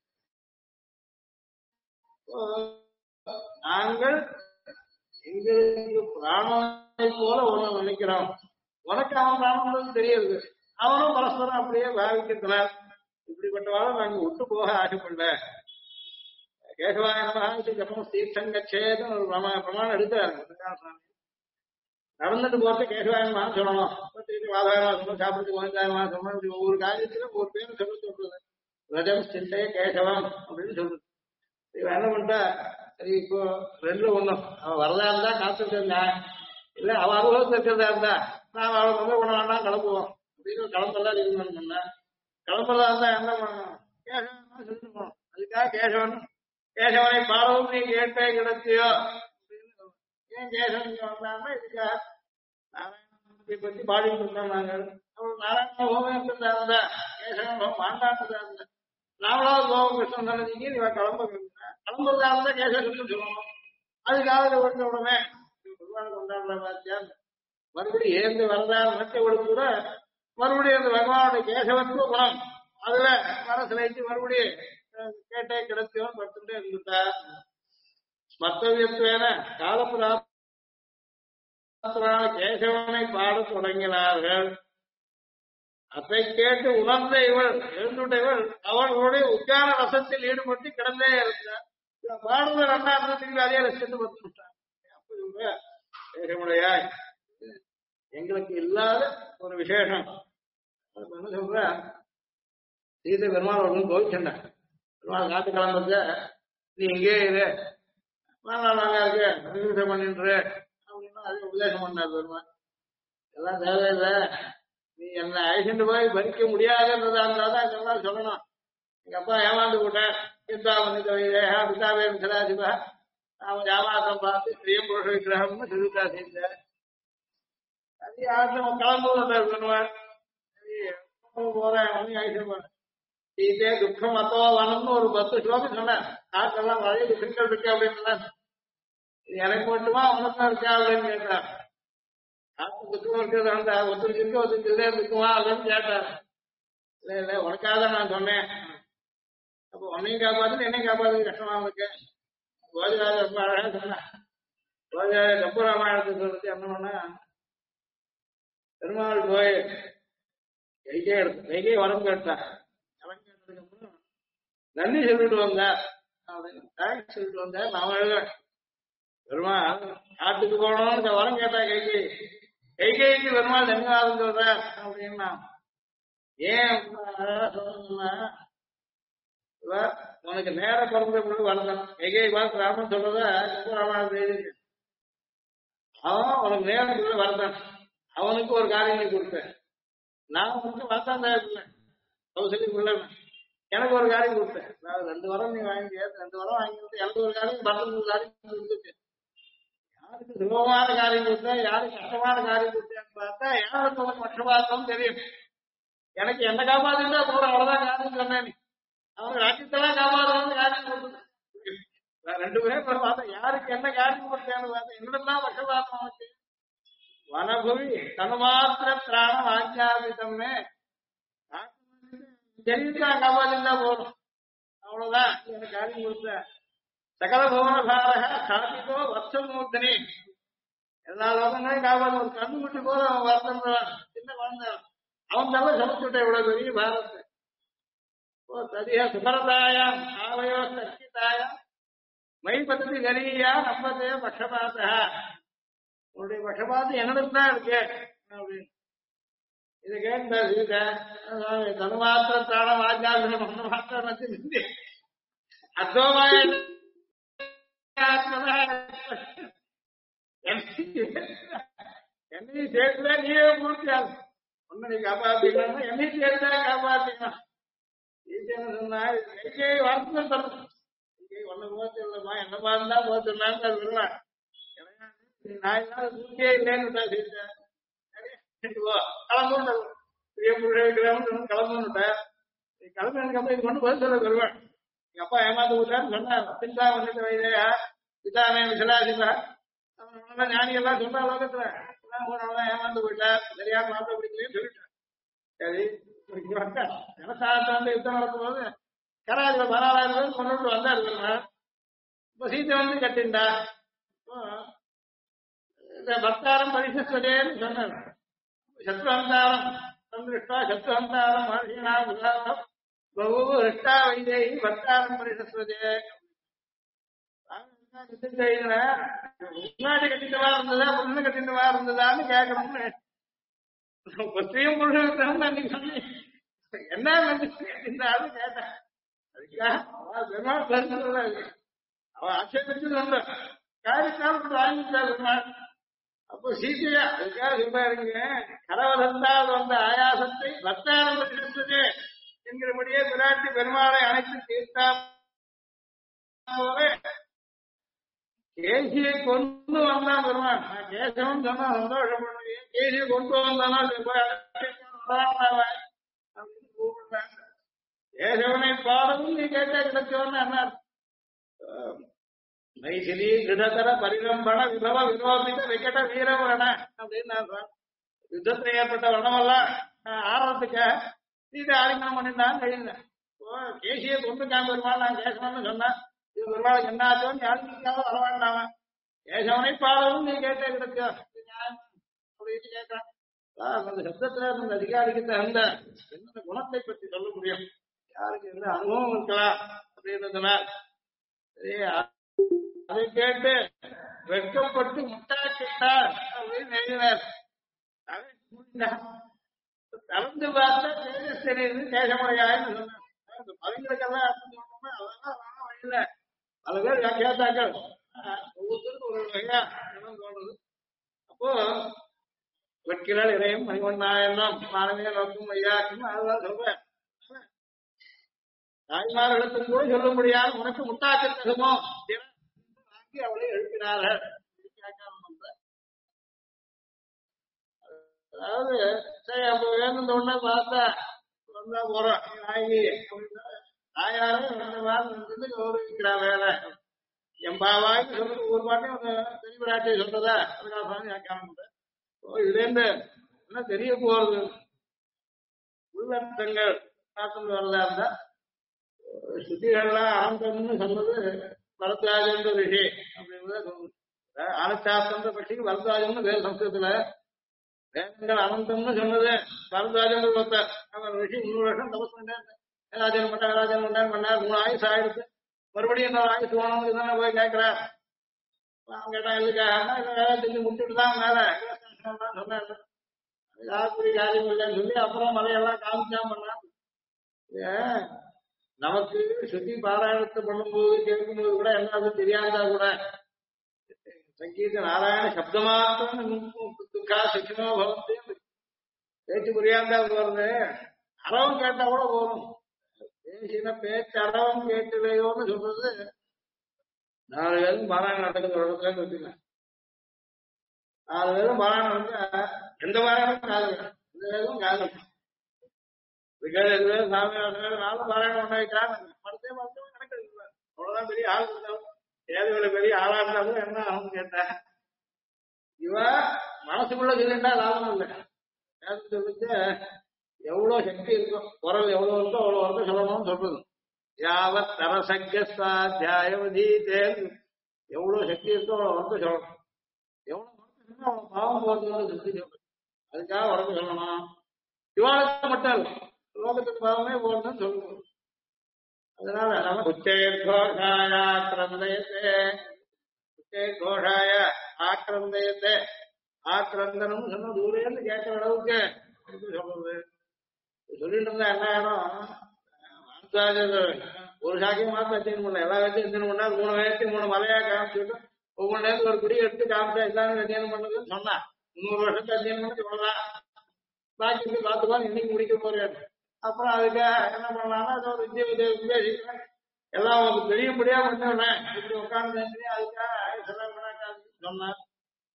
நாங்கள் எங்களுக்கு பிராணனை போல ஒண்ணு நினைக்கிறோம். உனக்கு அவன் பிராணம் தெரியுது, அவனும் பரஸ்பரம் அப்படியே பாவிக்கிறார். இப்படிப்பட்டவாலும் நாங்க விட்டு போக ஆசைப்படல. கேசவாய நம தீர்த்தங்கச்சேதம் ஒரு பிரமாணம் எடுக்கிறாரு. நடந்துட்டு போறது கேசவாயமா சொல்லணும், வாதாயமா சொல்லணும், சாப்பிடுறதுக்கு வாதாயமா சொல்லணும். இப்படி ஒவ்வொரு காரியத்திலும் ஒவ்வொரு பேரும் சொல்றது. ரஜம் சிந்தை கேசவம் அப்படின்னு சொல்றது. இவன் என்ன பண்ணிட்டா, சரி இப்போ ரெண்டு ஒண்ணும் அவன் வரதா இருந்தா காத்துட்டு இருந்தேன், இல்ல அவன் அனுபவத்தில் இருக்கிறதா இருந்தா நான் அவளை ரொம்ப பண்ண வேண்டாம் கிளம்புவோம் அப்படின்னு கிளம்பெல்லாம் இது பண்ண. கிளம்புறதா இருந்தா என்ன பண்ணணும், கேசவன் சொல்லிட்டு போகணும். அதுக்காக கேசவனை பாடவும் நீ கேட்டே கிடத்தியோ அப்படின்னு. ஏன் கேசவன் இங்க வந்தான்னா இதுக்காக நாராயணத்தை பத்தி பாடிட்டு இருந்தோம் நாங்கள். அவள் நாராயண ஹோமம் இருந்தா கேசவன் மாண்டாட்டதா இருந்த நாமளாவது கோபகிருஷ்ணன் நினைச்சிங்க இவன் கிளம்புறதா இருந்தா கேசவன் சொல்லணும். அதுக்காக ஒன்று உடனே கொண்டாடுற பாத்தியா மறுபடியும் ஏந்து வரதா மற்றவர்களுக்கு கூட மறுபடியும் அந்த பகவானுடைய கேசவத்துவ குணம் அதுல மனசுல வச்சு மறுபடியும் கேட்டே கிடத்தியோன்னு படுத்துட்டே இருந்துட்டா. ஸ்மர்த்தவியத்துவேன காலப்புறான கேசவனை பாட தொடங்கினார்கள். அதை கேட்டு உணர்ந்த இவள் எழுந்துட்ட இவள் அவர்களுடைய உச்சார ரசத்தில் ஈடுபட்டு கிடந்தே இருந்தார். பாடுறது ரெண்டாயிரம் திரும்பி அதே ரசித்து படுத்துட்டாங்க. கேசவனுடைய எங்களுக்கு இல்லாத ஒரு விசேஷம் என்ன சொல்ற, சீதை பெருமாள் ஒன்றும் கோவிச்சண்டா. பெருமாள் காத்து கிளம்புறது நீ எங்கே இரு நாங்க இருக்கு பண்ணிட்டு அப்படின்னா அது உபதேசம் பண்ணார் பெருமாள். எல்லாம் தேவையில்லை, நீ என்ன அழைச்சிட்டு போய் பறிக்க முடியாதுன்றதா இருந்தாதான் இதெல்லாம் சொல்லணும். எங்க அப்பா ஏமாந்து போட்டேன் சிந்தா பண்ணி தொழிலேஹா பிதாவே சதாசிவா அவன் ஏமாத்தம் பார்த்து ஸ்ரீயம் புருஷ விக்கிரகம்னு சொல்லிட்டா செய்த. அது யாரும் கிளம்புவார் பெருமாள். போறேன் அழைச்சிட்டு சீதே துக்கம் அத்தோ வனம்னு ஒரு 10 ஸ்லோகம் சொன்னேன். காட்டெல்லாம் வரைய துக்கங்கள் இருக்கு அப்படின்னு. இது எனக்கு மட்டுமா அவனுக்கும் இருக்கா அப்படின்னு கேட்டார். காத்து துக்கம் இருக்கிறது அந்த ஒருத்தருக்கு இருக்கு ஒருத்தருக்கு இல்லையே துக்கமா அப்படின்னு கேட்டார். இல்ல இல்ல உனக்காக நான் சொன்னேன். அப்போ உன்னையும் காப்பாத்து என்னையும் காப்பாத்து கஷ்டமா இருக்கு. கோதிராஜ ரொம்ப அழகா சொன்னேன். கோதிராஜ கப்பு ராமாயணத்தை சொல்றது என்ன பண்ணா, பெருமாள் போய் கைகே வரம் கேட்டான். நன்றி சொல்லிட்டு வந்தார் அப்படின்னு சொல்லிட்டு வந்தார். நான் பெருமாள் காட்டுக்கு போனோம்னு வரம் கேட்டா கைகைக்கு பெருமாள் தன்யவாதம் சொல்றார் அப்படின்னா ஏன் சொன்னா, உனக்கு நேர பிறந்த பொழுது வளர்ந்தான் கைகை பார்த்து ராமன் சொல்றத ராமாயணம் செய்தி அவன் உனக்கு நேரம் வளர்ந்தான். அவனுக்கு ஒரு காரியம் கொடுத்தேன். நான் உனக்கு வளர்த்தான் தேவையில்லை கௌசல்யம் எனக்கு ஒரு காரியம் கொடுத்தேன். நான் 2 வாரம் நீ வாங்கி 2 வாரம் வாங்கி எனக்கு ஒரு காரியம் 12 காரியம் இருந்துச்சு. யாருக்கு சுலபமான காரியம் கொடுத்தேன் யாருக்கு கஷ்டமான காரியம் கொடுத்தேன்னு பார்த்தா யாருக்கு உனக்கு மற்றவாதம் தெரியும். எனக்கு என்ன காப்பாதுன்னா போற அவ்வளவுதான் காரியம் சொன்னேன். அவங்க ராஜ்யத்தெல்லாம் காப்பாதுன்னு காரியம் கொடுத்தேன். 2 பேரும் பார்த்தா யாருக்கு என்ன காரியம் கொடுத்தேன்னு பார்த்தேன். என்னெல்லாம் பட்சபாதம் அவனுக்கு வனபுவி தனுமாத்திர திராணம் ஆஜ்ஞாபித்தம்னே ஜெயித்தா காப்பாத்திருந்தா போதும் அவ்வளவுதான். எனக்கு காரியம் கொடுத்த சகல பவனபாரக சாதித்தோ வத்சல் மூர்த்தனி எல்லா லோகங்களையும் காப்பாற்ற ஒரு கண்ணு குட்டி போல அவன் வருத்தம் சின்ன குழந்தை அவன் தவிர சமைச்சுட்ட இவ்வளவு பெரிய பாரத்தை. சரியா சுபரதாயா ஆவையோ சர்க்கிதாயா மை பத்தி கரியா நம்பதே பட்சபாத்தா உன்னுடைய பட்சபாத்து என்னிடம் தான் இருக்கு அப்படின்னு இதை கேட்ட சீதை தனுமாத்திர தானம் ஆஜாசனம் ஒன்று மாத்திரம் வச்சு அத்தோமாய என்னையும் சேர்த்துதான் நீயே பூர்த்தியாது ஒன்னு நீ காப்பாத்திக்கலாம் என்னையும் சேர்த்துதான் காப்பாத்திக்கலாம். சொன்னா வருத்தம் தரணும் ஒன்னு போச்சு இல்லம்மா என்ன பாருந்தா போச்சுடலான்னு சொல்லுவேன். நான் என்னால தூக்கியே இல்லைன்னு தான் செய்தேன். கிளம்புன்னு பெரிய கிளம்புன்னு கிளம்புன்னுட்டேன். கிளம்பி எனக்கு அப்ப இது கொண்டு பதில் சொல்ல வருவேன். எங்க அப்பா ஏமாந்து விட்டான்னு சொன்னார். பின்தா வந்துட்டு வைதையா பிதாமே விசலாசிதா அவன் ஞானிகள்லாம் சொல்ற லோகத்துல ஏமாந்து போயிட்டார், சரியான மாப்பிள்ள பிடிக்கலன்னு சொல்லிட்டேன். சரி விவசாயத்தை வந்து யுத்தம் நடக்கும் போது கராஜில 16,000 பேர் கொண்டு வந்தாரு. இப்ப சீத்தை வந்து கட்டிண்டா இந்த பக்தாரம் பரிசஸ்வரேன்னு சொன்னார். சத்ருஹந்தாரம் சந்திருஷ்டா சத்ருஹந்தாரம் மகர்ஷினா உதாரணம் பகு ஹிருஷ்டா வைதேகி பக்தாரம் பரிசஸ்வரே. முன்னாடி கட்டிட்டவா இருந்ததா பொண்ணு கட்டிட்டவா இருந்ததான்னு கேட்கணும்னு ஸ்திரீயும் புருஷன் அன்னைக்கு சொல்லி என்ன நினைச்சிருந்தாலும் கேட்டேன். அதுக்காக பெருமாள் பேசுறது அவன் ஆட்சேபிச்சு சொன்ன காரியத்தால் வாங்கிட்டார் பெருமாள். அப்போ சீதையா அதுக்காக சொல்றாருங்க, கரவதந்தால் வந்த ஆயாசத்தை பக்தாரம் பரிசஸ்வரே என்கிறபடியே பிராட்டி பெருமாளை அழைத்து தீர்த்தா கேசியை கொண்டு வந்தான் பெருமாள். நான் கேசவன் சொன்னா சந்தோஷம் பண்ணுவேன், கேசியை கொண்டு வந்தானா கூப்பிடுறாங்க. கேசவனை பாடவும் நீ கேட்டா கிடைச்சவன் என்ன மைசிலி கிருடதர பரிரம்பண விபவ விரோபித விகட வீரவரண அப்படின்னு நான் யுத்தத்தில் ஏற்பட்ட வரணமெல்லாம் ஆடுறதுக்காக சீதை ஆலிங்கனம் பண்ணிட்டான்னு எழுதினேன். கேசியை கொண்டு பெருமாள் நான் கேசவன்னு சொன்னேன். இது பெருமாளுக்கு என்ன ஆச்சோன்னு யாருக்காக வர வேண்டாமா, கேசவனை பாடவும் நீ கேட்டே கிடைச்சோ அப்படின்னு கேட்கறான். அந்த சப்தத்துல அந்த அதிகாரிக்கு தகுந்த எந்த குணத்தை பற்றி சொல்ல முடியும், யாருக்கு எந்த அனுபவம் இருக்கலாம் அப்படின்றதுனால் அதை கேட்டு வெட்கப்பட்டு முட்டாக்கிட்டார் அப்படின்னு எழுதினார். கலந்து பார்த்தா தேஜஸ் தெரியுது கேசமுறையாயின்னு சொன்னார். பவிங்களுக்கெல்லாம் அதெல்லாம் வழியில பல பேர் கேட்டாக்கள் ஒவ்வொருத்தருக்கும் ஒரு வகையா இடம் தோன்றுது. அப்போ வெட்கிறாள் இறையும் மணிவண்ணாயிரம் மாணவிய நோக்கும் ஐயாக்கும் அதுதான் சொல்றேன். தாய்மார்களுக்கும் கூட சொல்ல முடியாது உனக்கு முட்டாக்கத்தகமோ வாங்கி அவளை எழுப்பினார்கள். அதாவது சரி அப்ப வேணும் உடனே பார்த்தா வந்தா போறோம் வாங்கி தாயாரும் 2 வாரம் இருந்து கௌரவிக்கிறா வேலை எம்பாவாய்க்கு சொல்றது ஒரு பாட்டையும் பெரிய பிராட்டியை சொல்றதா அதுக்காக சுவாமி வியாக்கியானம். இதுல இருந்து என்ன தெரிய போறது உள்ளர்த்தங்கள் பார்த்துட்டு வரதா இருந்தா ஸ்ருதிகள்லாம் ஆனந்தம்னு சொன்னது வரத்ராஜன்ற ரிஷி அப்படின்றத சொல்லுது. ஆனச்சாஸ்திர பட்சிக்கு வரத்ராஜம்னு வேறு சம்ஸ்கிருதத்துல வேதங்கள் அனந்தம்னு சொன்னது வரத்ராஜன் ஒருத்தர். அவர் ரிஷி 300 வருஷம் தபஸ் பண்ணார். ராஜன் பண்ணார் ராஜன் பண்ணார் 3 ஆயுசு ஆயிடுச்சு. மறுபடியும் இன்னொரு ஆயுசு வேணும்னு தானே போய் கேட்கிறார். அவன் கேட்டா எதுக்காக வேலை செஞ்சு முடிச்சுட்டு தான் மேல சொன்னாரு. யாருக்குரிய காரியம் இல்லைன்னு சொல்லி அப்புறம் மலையெல்லாம் காமிச்சா பண்ணான். நமக்கு சுத்தி பாராயணத்தை பண்ணும்போது கேட்கும்போது கூட எல்லாருக்கும் தெரியாதா கூட சங்கீத நாராயண சப்தமாத்திரம் துக்கா சுக்கினோ பவந்தி பேச்சு புரியாதா வருது. அறவும் கேட்டா கூட போகும். பேசின பேச்சு அறவும் கேட்டுலையோன்னு சொல்றது 4 பேரும் பாராயணம் நடக்குது ஒரு இடத்துல வச்சுக்கலாம். 4 பேரும் பாராயணம் வந்து எந்த பாராயணமும் காதல் எந்த பேரும் காதல் சாமி 4 பாராயணம் ஒண்ணு வைக்கிறாங்க. மறுத்தே கணக்கு அவ்வளவுதான் பெரிய ஆள் இருந்தாலும் ஏதோ பெரிய ஆளா இருந்தாலும் என்ன ஆகும் கேட்டா இவ மனசுக்குள்ள சொல்லிட்டா லாபம் இல்லை. சொல்லிட்டு எவ்வளவு சக்தி இருக்கும் குரல் எவ்வளவு இருக்கோ அவ்வளவு வந்து சொல்லணும்னு சொல்றது. யாவத் தரசங்கஸ்தாத்தியாயவதீதே எவ்வளவு சக்தி இருக்கோ அவ்வளவு வந்து சொல்லணும். எவ்வளவு சொன்னா அவன் பாவம் போறது சுத்தி சொல்றது. அதுக்காக உடம்பு சொல்லணும். இவாளுக்கு மட்டும் இல்லை லோகத்துக்கு பாவமே போறதுன்னு சொல்லுவோம். அதனால நம்ம உச்சேகோஷாய ஆக்கிரந்தயத்தே உச்சேகோஷாய ஆக்கிரந்தயத்தே ஆக்கிரந்தனம் சொன்ன தூரேன்னு கேட்கிற அளவுக்கு சொல்றது. சொல்லிட்டு இருந்தா என்ன ஆயிடும், ஒரு சாக்கியம் மாத்திரம் அச்சீன் பண்ண எல்லா வச்சும் எத்தனை பண்ணா 3 வயசு 3 மலையா காமிச்சுட்டு ஒவ்வொரு நேரத்துக்கு ஒரு குடி எடுத்து காமிச்சா எல்லாரும் அத்தியனம் பண்ணதுன்னு சொன்னா 300 வருஷத்தை அத்தியனம் பண்ணி இவ்வளவுதான் பாக்கி இருந்து பார்த்துக்கலாம் இன்னைக்கு முடிக்க போறேன். அப்புறம் அதுக்காக என்ன பண்ணலாம்னா அது ஒரு வித்தியாசிக்கிறேன் எல்லாம் உங்களுக்கு தெரியும்படியா பண்ணிடுறேன் இப்படி உட்காந்து அதுக்காக சொன்னார்.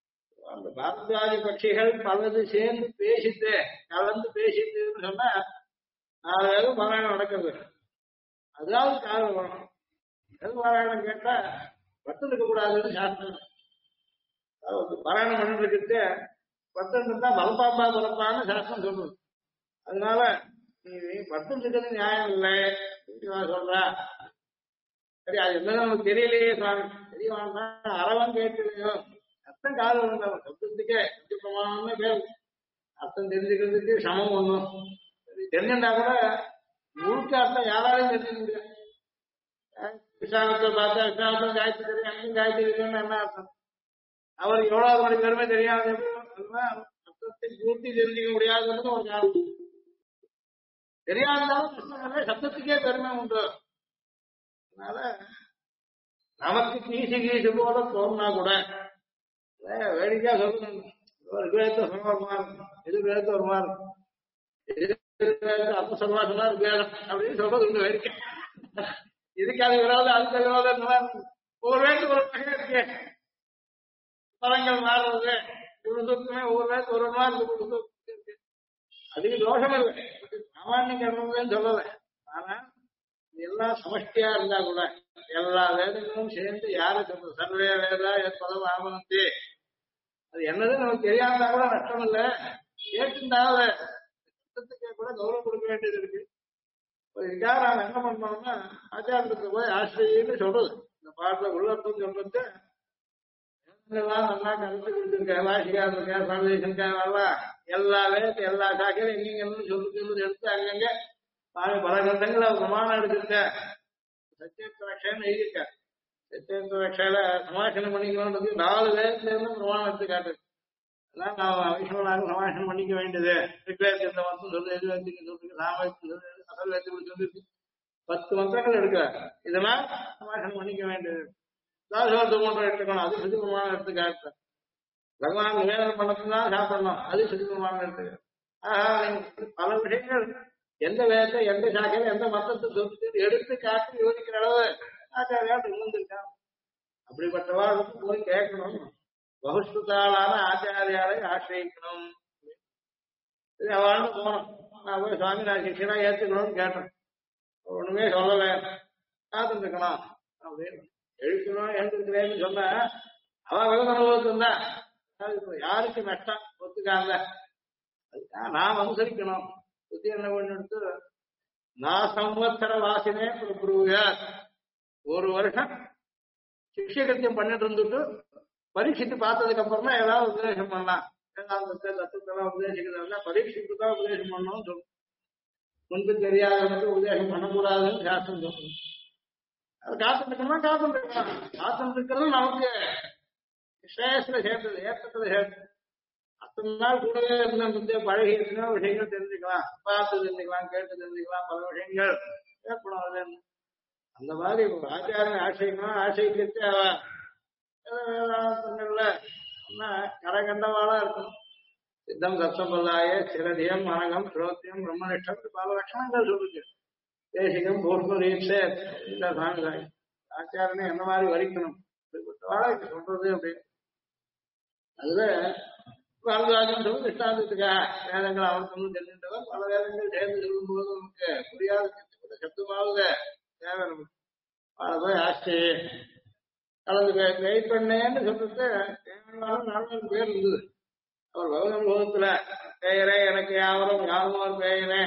அந்த பாரத்வாஜ பட்சிகள் பலது சேர்ந்து பேசிட்டு கலந்து பேசிட்டுன்னு சொன்னா 4 பேரும் பாராயணம் நடக்கிறது. அதாவது காதல் வரணும். எது பாராயணம் கேட்டா பட்டம் இருக்க கூடாதுன்னு சாஸ்திரம். பாராயணம் பண்ணிட்டு இருக்கிறது பட்டம் இருந்தா பலப்பாப்பா பலப்பான்னு சாஸ்திரம் சொல்றது. அதனால நீ பட்டம் இருக்கிறது நியாயம் இல்லை சொல்ற. சரி, அது என்ன நமக்கு தெரியலையே சுவாமி, தெரியவானா அறவம் கேட்கலையோ அர்த்தம் காதல் வந்தாலும் சப்தத்துக்கே பிரமாணம்னு பேர். அர்த்தம் தெரிஞ்சுக்கிறதுக்கு சமம் ஒண்ணும். சரி, தெரிஞ்சுட்டா கூட முழுக்க அர்த்தம் யாராலையும் தெரிஞ்சுக்க முடியாது. விசாகத்தை பார்த்தா விசாகத்தம் காய்ச்சி தெரியும், அங்கும் காய்ச்சி தெரியும்னு என்ன அர்த்தம்? அவருக்கு எவ்வளவு மணி பேருமே தெரியாது. அர்த்தத்தை பூர்த்தி தெரிஞ்சுக்க முடியாதுன்னு ஒரு காரணம். தெரியாததாலும் கஷ்டம் இல்லை, சப்தத்துக்கே பெருமை உண்டு. அதனால நமக்கு கீசு போல தோணுனா கூட வேடிக்கையா சொல்லணும். ரிவேதத்தை சொல்ல வருமா இருக்கும், எது வேதத்தை வருமா இருக்கும், அப்ப சொல்லுவா சொன்னா வேதம் அப்படின்னு சொல்றது உண்டு வேடிக்கை. இதுக்கு அது விரோதம், அதுக்கு விரோதம். ஒவ்வொரு வேட்டு ஒரு வகை இருக்கு, பழங்கள் மாறுறது. குழுசுக்குமே ஒவ்வொரு வேட்டு ஒரு மாதிரி இருக்கு. அதுக்கு தோஷம் இல்லை, சாமானிய கர்மம் சொல்லல. ஆனா எல்லாம் சமஷ்டியா இருந்தா கூட எல்லா வேதங்களும் சேர்ந்து யாரை சொல்றது, சர்வே வேதா பதம் ஆமனந்தி, அது என்னது நமக்கு தெரியாதா கூட நஷ்டம் இல்லை. கேட்டுண்டாவது சத்தத்துக்கே கூட கௌரவம் கொடுக்க வேண்டியது இருக்கு. இதுக்காக நாம என்ன பண்ணோம்னா ஆச்சாரத்துக்கு போய் ஆசிரியன்னு சொல்றது. இந்த பாட்டுல உள்ளர்த்தம் சொல்றது நல்லா கருத்து கொடுத்துருக்க வாசிக்காரருக்கா சர்வேசனுக்காக எல்லா வேதத்தை எல்லா சாக்கையும் எங்கெங்கன்னு சொல்லுறது எடுத்து அங்கங்க பல கண்டங்களை பிரமாணம் எடுத்திருக்க. சத்தியத்துவ ரட்சைன்னு எழுதியிருக்க. சத்தியத்துவ ரட்சையில சமாசனம் பண்ணிக்கணுன்றது 4 வேதத்துல இருந்து பிரமாணம் எடுத்து காட்டு. அதான் நான் வைஷ்ணவனாக சமாசனம் பண்ணிக்க வேண்டியது. ரிக்வேதத்தை மட்டும் சொல்லு, எதிர்வேதத்துக்கு சொல்லுங்க, சாமத்துக்கு சொல்லு, அசல் வேதத்துக்கு சொல்லிருக்கு. 10 மந்திரங்கள் எடுக்கிறார். இதெல்லாம் சமாசனம் பண்ணிக்க வேண்டியது. தாசோர்த்த மூன்றை எடுத்துக்கணும், அது சுத்தி பிரமாணம் எடுத்து காட்டு. பகவான் நிவேதனம் பண்ணதுதான் சாப்பிடணும், அது சுத்தி பிரமாணம் எடுத்துக்க. ஆஹா, பல விஷயங்கள் எந்த வேதத்தை எந்த சாக்கையில எந்த மத்தத்தை சொல்லி எடுத்து காட்டி யோசிக்கிற அளவு ஆச்சாரியால் இருந்திருக்காங்க. அப்படிப்பட்டவாளுக்கு போய் கேட்கணும். பகுஸ்துதாளான ஆச்சாரியாரை ஆசிரியக்கணும். இது அவள்னு போனோம். நான் போய் சுவாமி நான் சிக்ஷனா ஏத்துக்கணும்னு கேட்டேன். ஒண்ணுமே சொல்லல, காத்துருக்கணும் அப்படின்னு. எழுக்கணும் எழுந்திருக்கிறேன்னு சொன்ன அவன் விவரம் அனுபவத்து இருந்தா யாருக்கு நஷ்டம் ஒத்துக்காங்க. அதுக்காக நாம் அனுசரிக்கணும். புத்தி என்ன பண்ணெடுத்து நான் சம்வத்சர வாசினே புருவியார். 1 வருஷம் சிக்ஷகத்தியம் பண்ணிட்டு இருந்துட்டு பரீட்சித்து பார்த்ததுக்கு அப்புறம் தான் ஏதாவது உபதேசம் பண்ணலாம். வேதாந்தத்தை தத்துவத்தெல்லாம் உபதேசிக்கிறதா பரீட்சித்து தான் உபதேசம் பண்ணணும்னு சொல்லணும். முன்பு தெரியாதவனுக்கு உபதேசம் பண்ணக்கூடாதுன்னு சாஸ்திரம் சொல்லணும். அது காத்துருக்கணும்னா காத்துருக்கலாம். காத்துருக்கிறது நமக்கு ஸ்ரேயஸ்ல சேர்ந்தது, ஏற்றத்துல சேர்ந்தது. அத்தனை நாள் கூடவே இருந்த பழகி எத்தனையோ விஷயங்கள் தெரிஞ்சுக்கலாம், பார்த்து தெரிஞ்சுக்கலாம், கேட்டு தெரிஞ்சுக்கலாம், பல விஷயங்கள் ஏற்படும். அந்த மாதிரி ஒரு ஆச்சாரம் ஆசைக்கணும். ஆசைக்கு வேதாந்தங்கள்ல கரை கண்டவாளா இருக்கும். சித்தம் சத்தம்பல்லாய சிரதியம் மனகம் ஸ்ரோத்தியம் பிரம்மனிஷ்டம் பல லட்சணங்கள் சொல்லுது. தேசிகம் பூர்வரீட்சே இந்த சாமிதாய் ஆச்சாரனை என்ன மாதிரி வரிக்கணும் சொல்றது அப்படின்னு. அதுல பாரதாஜன் சொல்லி திஷ்டாந்தத்துக்கா வேதங்கள் அவனுக்கு தெரிஞ்சின்றவர் பல வேதங்கள் சேர்ந்து சொல்லும்போது நமக்கு புரியாத சப்தமாவது தேவை. நமக்கு அதை போய் ஆஸ்திரே கலந்து வெயிட் பண்ணேன்னு சொல்லிட்டு 4 பேர் இருந்தது. அவர் பகவத் அனுபவத்துல பெயரே எனக்கு யாவரும் யாரும் ஒரு பெயரே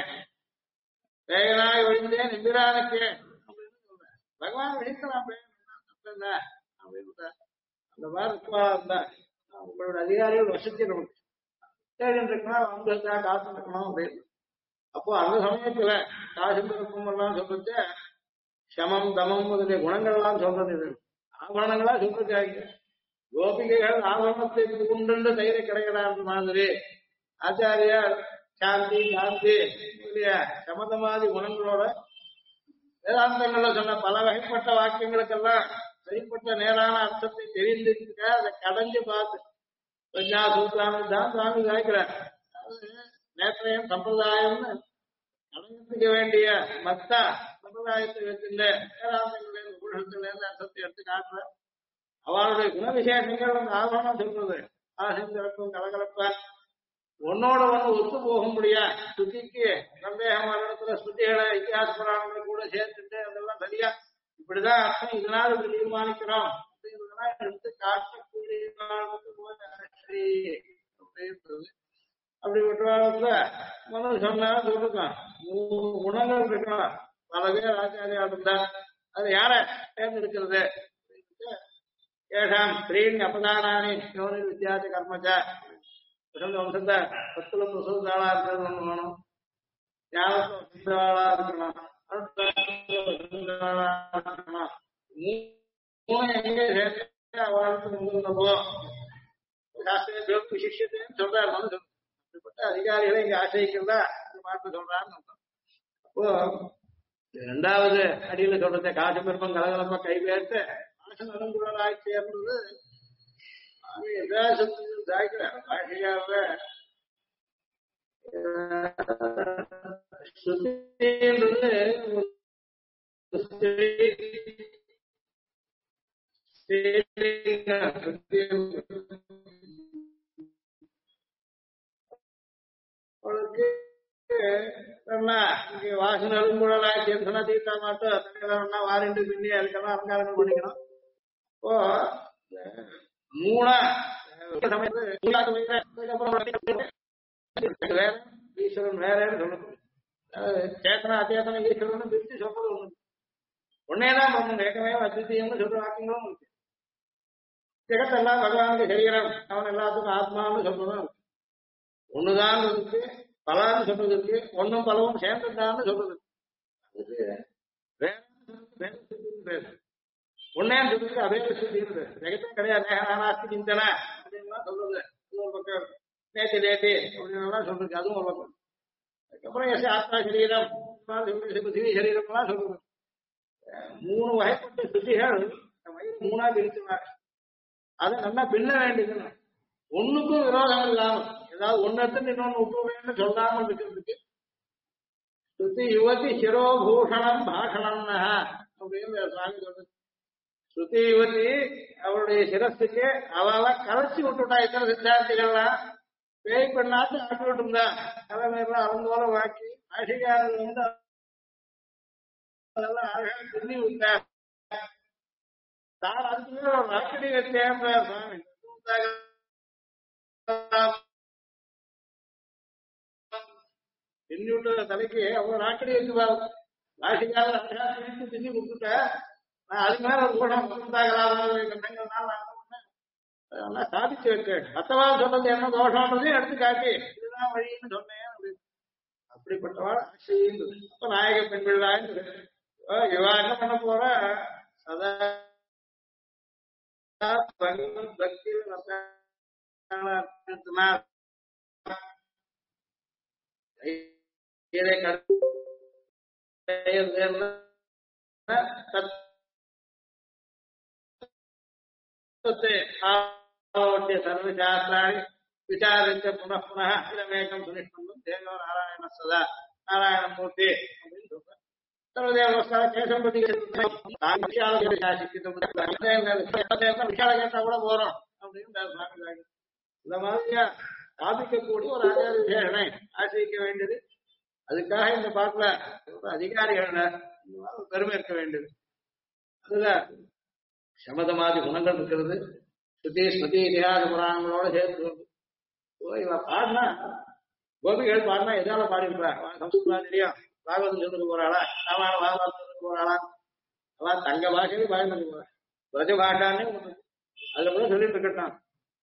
பெயராய் ஒழிந்தேன் எம்பிரானுக்கே அப்படின்னு சொல்றேன். பகவான் விழிக்கலாம் பெயர் அப்படின்னு அந்த மாதிரி இருந்தா உங்களோட அதிகாரிகள் வசதி நமக்கு தேடிருக்கணும், அவங்களுக்கா காசு இருக்கணும் அப்படின்னு. அப்போ அந்த சமயத்துல காசு இருக்கும் எல்லாம் சொல்றது சமம் தமம் முதலிய குணங்கள்லாம் சொல்றது. இது ஆபரணங்களா சொல்றாங்க. கோபிகைகள் ஆபரணத்தை கொண்டு தைரிய கிடைக்கிறார் மாதிரி ஆச்சாரியார் சாந்தி காந்தி முதலிய சமதமாதி குணங்களோட வேதாந்தங்கள்ல சொன்ன பல வகைப்பட்ட வாக்கியங்களுக்கெல்லாம் சரிப்பட்ட நேரான அர்த்தத்தை தெரிந்திருக்க அதை கடைஞ்சு பார்த்து சூத்திராமதான் சுவாமி காய்க்கிறார். நேற்றையும் சம்பிரதாயம்னு அடங்கத்துக்க வேண்டிய மத்தா சம்பிரதாயத்தை வச்சிருந்த வேதாந்தங்களிலிருந்து உலகத்திலிருந்து அர்த்தத்தை எடுத்து காட்டுற அவளுடைய குண விசேஷங்கள் அந்த ஆபரணம் சொல்றது. ஆசைக்கும் கலகலப்ப ஒன்னோட ஒண்ணு ஒத்து போக முடியா ஸ்ருதிக்கு சந்தேகம் இடத்துல ஸ்ருதிகளை இத்தியாச புராணங்களை கூட சேர்த்துட்டு அதெல்லாம் சரியா இப்படிதான் அர்த்தம் இதனால இப்படி தீர்மானிக்கிறோம் அப்படின்றதெல்லாம் எடுத்து காட்டக்கூடிய அப்படின்றது அப்படிப்பட்ட காலத்துல முதல் சொன்னாலும் சொல்லிருக்கான் 3 குணங்கள் இருக்கலாம் பல பேர் ஆச்சாரியா இருந்தா அது யார தேர்ந்தெடுக்கிறது ஏஷாம் ஸ்திரீன் அபதானானி யோனி வித்தியாச கர்மச்சா வம்சத்தை பத்துல முசல்தாளா இருக்கிறது ஒண்ணு வேணும் ஞாபகத்துல வசந்தாளா இருக்கணும் மூணு எங்கே சேர்த்து அவளுக்கு முன்னப்போ சாஸ்திர விசிஷத்தையும் சொல்றாரு அப்படிப்பட்ட அதிகாரிகளை இங்க ஆசிரியக்கிறதா பார்த்து சொல்றாருன்னு அப்போ 2வது அடியில சொல்றது காசு பெருமம் கலகலப்பா கைபேர்த்து மனசு நலங்குழலாய் சேர்ந்தது அவளுக்கு வாசனை நலுங்குழலாய் சேர்ந்தனா தீர்த்தா மாட்டோம் வாரிண்டு பின்னி அதுக்கெல்லாம் அலங்காரங்கள் பண்ணிக்கணும் இப்போ 3 வேற ஈஸ்வரன் வேறன்னு சொல்லணும் சேத்தனா அத்தியாசன ஈஸ்வரன் பிரிச்சு சொல்றது ஒண்ணு ஒன்னேதான் பண்ணணும் ஏற்கனவே அத்விதீயம்னு சொல்ற வாக்கியங்களும் இருக்கு ஜெகத்தெல்லாம் பகவானுக்கு சரீரம் அவன் எல்லாத்துக்கும் ஆத்மான்னு சொல்றதும் ஒண்ணுதான் இருக்கு பலான்னு சொல்றது இருக்கு ஒன்னும் பலவும் சேர்ந்துட்டான்னு சொல்றது வேற ஒன்னே சொல்றதுக்கு அதே சுத்திடுது ஜெகத்தும் கிடையாது நானாஸ்தி சிந்தனை அப்படின்லாம் சொல்றது ஒரு பக்கம் நேத்தி நேத்தி அப்படின்னு சொல்றது அதுவும் ஒரு பக்கம் அதுக்கப்புறம் எஸ் ஆத்மா சரீரம் பிருத்திவி சரீரம்லாம் சொல்றது 3 வகைப்பட்ட சுத்திகள் வயிறு 3ஆ பிரிச்சுனார் அதை நல்லா பின்ன வேண்டியது ஒண்ணுக்கும் விரோதம் இல்லாமல் ஏதாவது ஒன்னு எடுத்து இன்னொன்னு விட்டுவேன்னு சொல்லாமல் இருக்கிறதுக்கு ஸ்ருதி யுவதி சிரோபூஷணம் பாஷணம்னா அப்படின்னு சுவாமி சொல்றது ஸ்ருதி யுவதி அவருடைய சிரஸுக்கு அவெல்லாம் கலைச்சி விட்டுட்டா இத்தனை சித்தார்த்திகள்லாம் பேய் பண்ணாத்து ஆக்கி விட்டுருந்தா தலைமையெல்லாம் அவங்களோட வாக்கி ஆசிகாரர்கள் வந்து அதெல்லாம் அழகாக சொல்லி விட்டார் தான் அதுக்கு ஒரு ராக்கடி தேவையார் சுவாமி தின்னுட்ட தலைக்கு அவ்வளவு ராக்கடி வச்சுப்பாரு ஆசிகாரர் அழகா திணித்து தின்னி கொடுத்துட்ட நான் அது மேல ஒரு கூடம் கண்டங்கள்னால அதெல்லாம் சாதிச்சு வைக்க மத்தவாள் சொன்னது என்ன தோஷம்ன்றதையும் எடுத்து காட்டி இதுதான் வழின்னு சொன்னேன் அப்படின்னு அப்படிப்பட்டவாள் ஆசைன்னு அப்ப நாயக பெண் பிள்ளான்னு இவா என்ன பண்ண போற சதா பக்தி सर्वशास्त्राणि विचार्य पुनः पुनः इदमेकं सुनिष्ठं देवो नारायण सदा नारायणमूर्ति सर्वदेव नमस्कार केशव पति விஷாலகேட்டா கூட போறோம் அப்படின்னு இந்த மாதிரியா சாதிக்கக்கூடிய ஒரு ஆச்சார விசேஷனை ஆசிரிக்க வேண்டியது அதுக்காக இந்த பாட்டுல அதிகாரிகள் பெருமை இருக்க வேண்டியது அதுல சமதமாதி குணங்கள் இருக்கிறது ஸ்ருதி ஸ்மிருதி இதிகாச புராணங்களோட சேர்த்து இவ பாடினா கோபிகள் பாடினா எதால பாடிருப்பா சம்ஸ்கிருதம் தெரியும் பாகவதம் சொல்லுக்கு போறாளா ராமாயண பாகவதம் சொல்லுக்கு போறாளா அவன் தங்க பாஷையில பாடினது போறா பிரஜ பாட்டான்னு அதுல கூட சொல்லிட்டு இருக்கட்டான்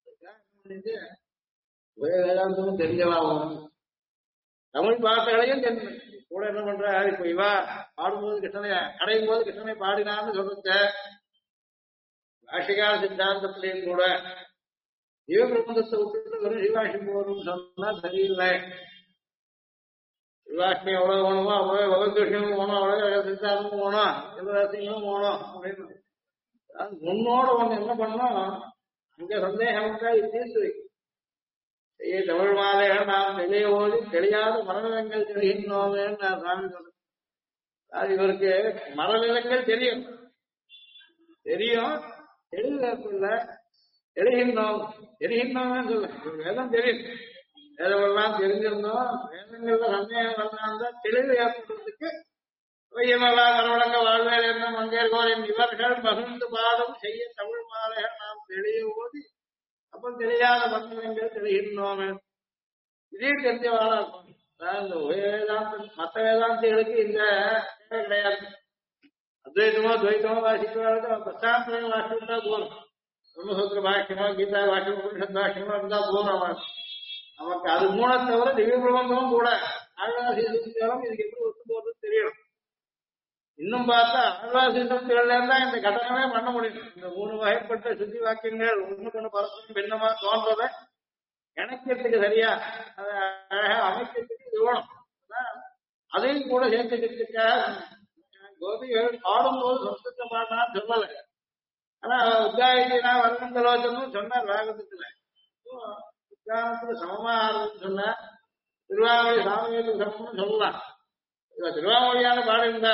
வேதாந்தமும் தெரிஞ்சவாகும் தமிழ் பாட்டுகளையும் தெரிஞ்சு கூட என்ன பண்ற இப்ப இவா பாடும்போது கிருஷ்ணனை அடையும் போது கிருஷ்ணனை பாடினான்னு சொல்லுங்க பாஷிகார சித்தாந்தத்திலையும் கூட ஜீவபிரபந்தத்தை விட்டுட்டு வெறும் சிவாஷி போகணும்னு சொன்னா சரியில்லை சிவாஷ்மி எவ்வளவு வேணுமோ அவ்வளவு பகவத்கிருஷ்ணனும் போகணும் அவ்வளவு சித்தாந்தமும் போகணும் சிவராசிங்களும் போகணும் அப்படின்னு முன்னோட ஒண்ணு என்ன பண்ணோம் அங்க சந்தேகம் இருக்கா இது தீர்த்து வைக்கும் தமிழ் மாலைகள் நாம் தெளிய ஓடி தெரியாத மரநிலங்கள் தெரிகின்றோமேன்னு நான் சாமி சொல்றேன் அது இவருக்கு மரநிலங்கள் தெரியும் தெளிவு ஏற்படல எரிகின்றோம் எரிகின்றோம் சொல்ல வேதம் தெரியும். வேதமெல்லாம் தெரிஞ்சிருந்தோம். வேதங்கள்ல சந்தேகம் வரலாம் தெளிவு ஏற்படுறதுக்கு வையமலா மரவழங்க வாழ்வேல் என்ன மங்கேற்கோரின் இவர்கள் மகிழ்ந்து பாடும் செய்ய தமிழ் மாலைகள் நாம் தெளிய ஓதி அப்ப தெரியாத மந்திரங்கள் தெளிகின்றோம். இதே தெரிஞ்ச வாழா இருக்கும். அதாவது இந்த வேதாந்த மற்ற வேதாந்திகளுக்கு இந்த தேவை கிடையாது. அத்வைதமோ துவைத்தமோ வாசிக்கிறவர்களுக்கு பிரசாந்தம் வாசிக்கிட்டா போதும். பிரம்மசூத்திர பாஷ்யமோ கீதா பாஷ்யமோ உபனிஷத் பாஷ்யமோ இருந்தா போதும். நமக்கு அது மூண தவிர திவ்ய பிரபந்தமும் கூட ஆழ்வாசி இதுக்கு எப்படி ஒத்து போறது தெரியணும். இன்னும் பார்த்தா ஆழ்வாசி தான் இந்த கட்டணமே பண்ண முடியும். இந்த 3 வகைப்பட்ட சுத்தி வாக்கியங்கள் ஒண்ணுக்கு ஒண்ணு பரஸ்பரம் பின்னமா தோன்றத இணைக்கிறதுக்கு சரியா அதை அழகா அமைக்கிறதுக்கு இது வேணும். அதையும் கூட சேர்த்துக்கிறதுக்காக கோபிகள் பாடும்போது சம்ஸ்கிருத பாடினான்னு சொல்லலை. ஆனா உத்தாயினா வரங்கலோச்சனும் சொன்னார் ராகத்துல. உத்தானத்துல சமமா ஆறுன்னு சொன்னா திருவாமொழி சாமியத்துக்கு சமம்னு சொல்லலாம். திருவாமொழியான பாடிருந்தா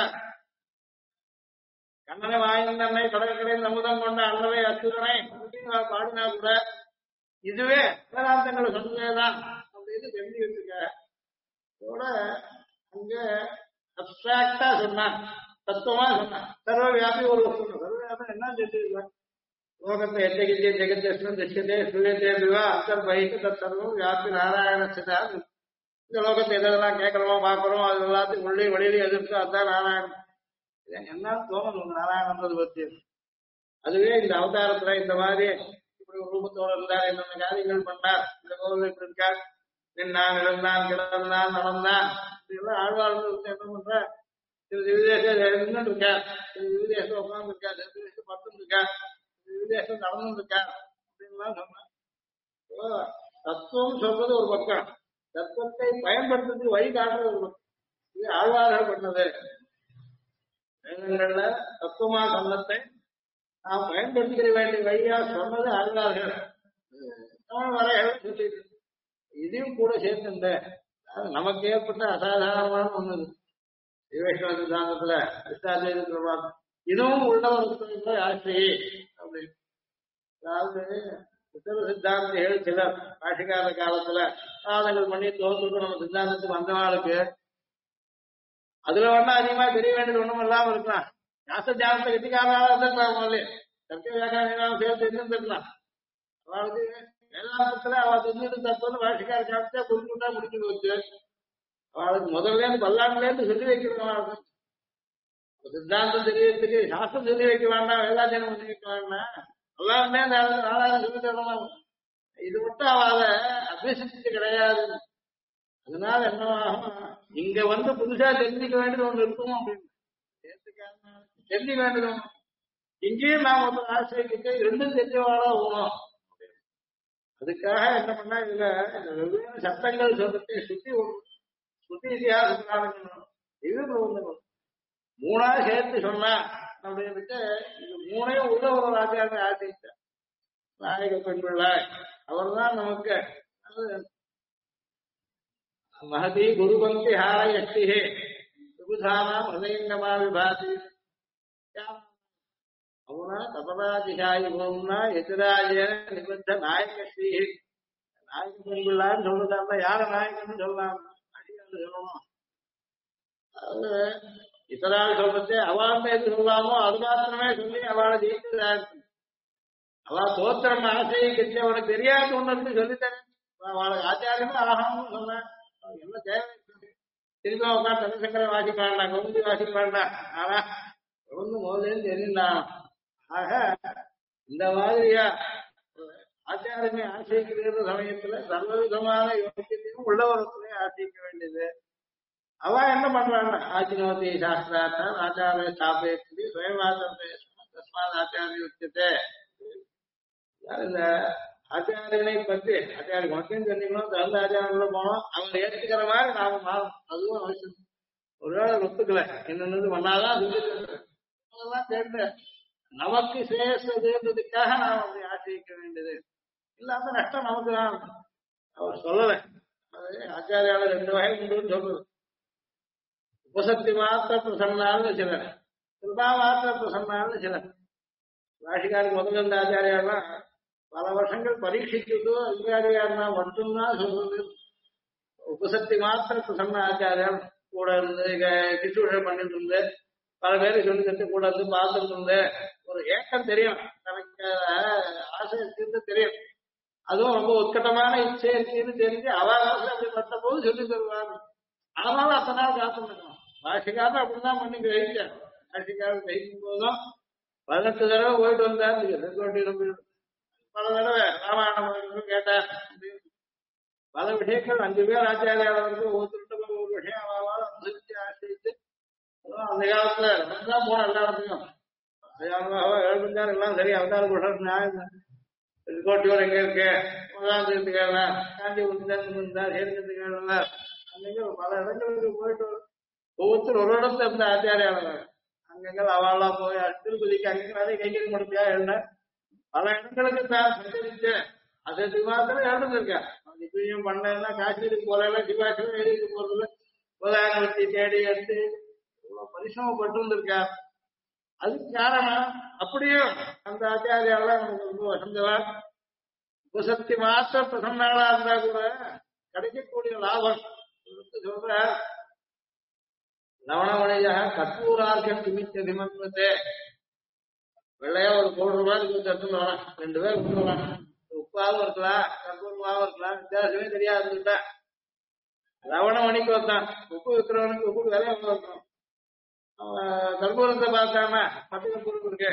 கண்ணனை வாய்ந்தன்னை கடற்கரை அமுதம் கொண்ட அண்ணவை அச்சுரனை பாடினா கூட இதுவே வேதாந்தங்களை சொன்னதேதான் அப்படின்னு தெரிஞ்சுக்கிறதுக்க கூட அங்க அப்டிராக்டா சொன்னான், தத்துவமா சொன்னான். சர்வ வியாபி ஒரு வஸ்து. சர்வ வியாபம் என்ன தெரிஞ்சுக்கலாம். லோகத்தை எத்தகித்தே ஜெகத்தேஸ்வரன் திஷ்யத்தே சூரியத்தே பிவா அந்தர் பயிட்டு தற்சர்வம் வியாபி நாராயணசிதா. இந்த லோகத்தை எதெல்லாம் கேட்கறோமோ பார்க்கறோம் அது எல்லாத்தையும் உள்ளே வெளியிலே எதிர்த்து அதுதான் நாராயணன். என்ன தோணும் நாராயணன்றது பத்தி. அதுவே இந்த அவதாரத்துல இந்த மாதிரி இப்படி ஒரு ரூபத்தோட இருந்தார், என்னென்ன காரியங்கள் பண்ணார், இந்த கோவில் இப்படி இருக்கார், நின்னான் இழந்தான் கிடந்தான் நடந்தான் இப்படிலாம் ஆழ்வார்கள் என்ன பண்ற விதேசம் நின்று இருக்கார், விதேசம் உட்கார்ந்து இருக்கார், விதேசம் பத்து இருக்கார், விதேசம் நடந்து இருக்கார் அப்படின்லாம் சொன்னார். தத்துவம் சொல்றது ஒரு பக்கம், தத்துவத்தை பயன்படுத்துறதுக்கு வழி காட்டுறது ஒரு பக்கம். இது ஆழ்வார்கள் பண்ணது. வேதங்கள்ல தத்துவமா சொன்னத்தை நாம் பயன்படுத்திக்கிற வேண்டிய வழியா சொன்னது ஆழ்வார்கள். வரைகள் சொல்லி இதையும் கூட சேர்த்துட்ட நமக்கு ஏற்பட்ட அசாதாரணமான ஒண்ணு விவேக சித்தாந்தத்துல அஷ்டாத்வைதத்துல இதுவும் உள்ளவர்கள் ஆசிரியை அப்படின்னு. அதாவது உத்தர சித்தாந்திகள் சிலர் பாஷிகார காலத்துல சாதங்கள் பண்ணி தோற்றுக்கு நம்ம சித்தாந்தத்துக்கு வந்தவாளுக்கு அதுல வேணா அதிகமா தெரிய வேண்டியது ஒண்ணும் இல்லாம இருக்கலாம். ஞாச தியானத்தை கட்டிக்காரனால இருந்திருக்கலாம், முதல்ல சத்திய வியாக்கியானம் சேர்த்து இருந்திருக்கலாம். அவளுக்கு வேதாந்தத்துல அவ தெரிஞ்சுட்டு தப்புன்னு பாஷிகார காலத்தை குறிப்பிட்டா முடிச்சு போச்சு. அவளுக்கு முதல்ல இருந்து பல்லாண்டுல இருந்து சொல்லி வைக்கிறவங்க சித்தாந்தம் தெரியறதுக்கு சாஸ்திரம் சொல்லி வைக்க வேண்டாம், வேதாத்தியனம் சொல்லி வைக்க வேண்டாம், எல்லாருமே நாலாயிரம் சொல்லி தரணும். இது மட்டும் அவ அதை அபியசிச்சு கிடையாது. அதனால என்னவாகும், இங்க வந்து புதுசா தெரிஞ்சுக்க வேண்டியது ஒண்ணு இருக்கும் அப்படின்னு தெரிஞ்சுக்க வேண்டியது ஒண்ணு. இங்கேயும் நாம் ஒரு ஆசிரியர்கிட்ட ரெண்டும் தெரிஞ்சவாளா போகணும். அதுக்காக என்ன பண்ணா இதுல வெவ்வேறு சட்டங்கள் சொல்றதை சுத்தி சுத்தி இத்தியாசம் இது மூணா சேர்த்து சொன்னா அப்படின்ட்டு இது மூணையும் உள்ள ஒரு ராஜாவை ஆசிரித்தார் நாயக பெண் பிள்ளை. அவர் தான் நமக்கு மகதி குருபந்தி ஹாரயஷ்டிஹே சுபுதானாம் ஹதயங்கமா விபாதி அவனா தபராதிகாயி போம்னா எதிராஜ நிபந்த நாயக ஸ்ரீ. நாயக பெண் பிள்ளான்னு சொல்றதா யார நாயகன்னு சொல்லலாம், அடியான்னு சொல்லணும். அது இத்தரால் சொல்றது அவள் எது சொல்லாமோ அது மாத்திரமே சொல்லி அவளை ஜெயிக்கிறார். அவ தோத்திரம் ஆசையை அவனுக்கு தெரியாத ஒண்ணு சொல்லித்தரேன், அவளுக்கு ஆச்சாரியமே ஆகணும்னு சொன்னேன். என்ன தேவை திரும்ப உட்காந்து தனசங்கரை வாசிக்க வேண்டாம், கவுந்தி வாசிக்க வேண்டாம். ஆனா ஒண்ணு முதல்ல தெரியுந்தான். ஆக இந்த மாதிரியா ஆச்சாரமே ஆசைக்கிற சமயத்துல சர்வவிதமான யோசியத்தையும் உள்ளவரத்திலே ஆசைக்க வேண்டியது. அவ என்ன பண்றாங்க, ஆச்சினோதி சாஸ்திரார்த்தம் ஆச்சாரிய ஸ்தாபயத்தி சுயமாதத்தை தஸ்மாத் ஆச்சாரிய உச்சத்தை. இந்த ஆச்சாரியனை பற்றி ஆச்சாரிய மட்டும் தெரிஞ்சுக்கணும், தகுந்த ஆச்சாரங்கள போனோம், அவங்க ஏற்றுக்கிற மாதிரி நாம மாறும். அதுவும் அவசியம். ஒருவேளை ஒத்துக்கல என்னன்னு பண்ணாதான் அதெல்லாம் கேட்டு நமக்கு சேஷதுன்றதுக்காக நாம் அப்படி ஆசிரிக்க வேண்டியது இல்லாம நஷ்டம் நமக்கு தான். அவர் சொல்லல, அது ஆச்சாரியால 2 வகை உண்டுன்னு சொல்றது. உபசக்தி மாத்திர பிரசன்னான்னு சிலர், கிருபா மாத்திர பிரசன்னான்னு சிலர். ராசிகாருக்கு முதல் 2 ஆச்சாரியாலாம் பல வருஷங்கள் பரீட்சிச்சுட்டு அதிகாரியா இருந்தா மட்டும்தான் சொல்றது. உபசக்தி மாத்திர பிரசன்ன ஆச்சாரியம் கூட இருந்து சிசூஷம் பண்ணிட்டு இருந்து பல பேருக்கு சொல்லி தட்டு கூட இருந்து பார்த்துட்டு இருந்து ஒரு ஏக்கம் தெரியும், தனக்கு ஆசை இருந்து தெரியும். அதுவும் ரொம்ப உட்கட்டமான இச்சை இருக்குன்னு தெரிஞ்சு அவகாசம் அப்படி பட்ட போது சொல்லி தருவாங்க. அதனால அத்தனை நாள் காத்துருக்கணும். பாஷிக்காரன் அப்படிதான் பண்ணி கிரகிச்சார். பாஷிக்காரன் கிரகிக்கும் போதும் 18 தடவை போயிட்டு வந்தார். பல தடவை ராமாயணம் கேட்டார். பல விஷயங்கள் 5 பேர் ஆச்சாரியாளருக்கு ஒவ்வொருத்தருக்கும் ஒரு விஷயம் அனுசரித்து ஆசிரித்து அந்த காலத்துல தான் போன எல்லா இடத்துக்கும் எழுந்தார். எல்லாம் சரி அவதார புருஷன் நியாயம். கோட்டியூர் எங்க இருக்கு, முதலாந்துக்காரா காஞ்சிபுரத்துக்கு இருந்தார், சேர்க்கிறதுக்காரா அன்னைக்கு பல இடங்களுக்கு போயிட்டு ஒவ்வொருத்தர் ஒரு இடத்துல இருந்த ஆச்சாரியாளர் அங்கங்கள் அவெல்லாம் போய் திருப்பதிக்கு அங்கே நிறைய கைங்கறி முடிப்பியா எழுந்த பல இடங்களுக்கு தான் சஞ்சரிச்சு அது மாத்திரம் எழுந்திருக்கேன். இப்பயும் பண்ணா காஷ்மீருக்கு போறேன், சிவாசிலும் எழுதிட்டு போறதுல உலகத்தை தேடி எடுத்து இவ்வளவு பரிசிரமப்பட்டு இருந்திருக்கா. அதுக்கு காரணம் அப்படியும் அந்த ஆச்சாரியால நமக்கு ரொம்ப வசந்தவா. உபசக்தி மாத்திர பிரசன்னாளா இருந்தா கூட கிடைக்கக்கூடிய லாபம் சொல்ற லவணமணியா கற்பூரார்க்கம் நிமித்த விமந்தே வெள்ளையா ஒரு ₹100 எடுத்துன்னு வரேன், 2 பேர் கொண்டு வரேன். உப்பாவும் இருக்கலாம் கற்பூரமாவும் இருக்கலாம், வித்தியாசமே தெரியாதுட்டா. லவணமணிக்கு வந்தான், உப்பு விற்கிறவனுக்கு உப்பு விலை எவ்வளவு இருக்கும். கற்பூரத்தை பார்த்தானா 10 கற்பூரம் இருக்கு,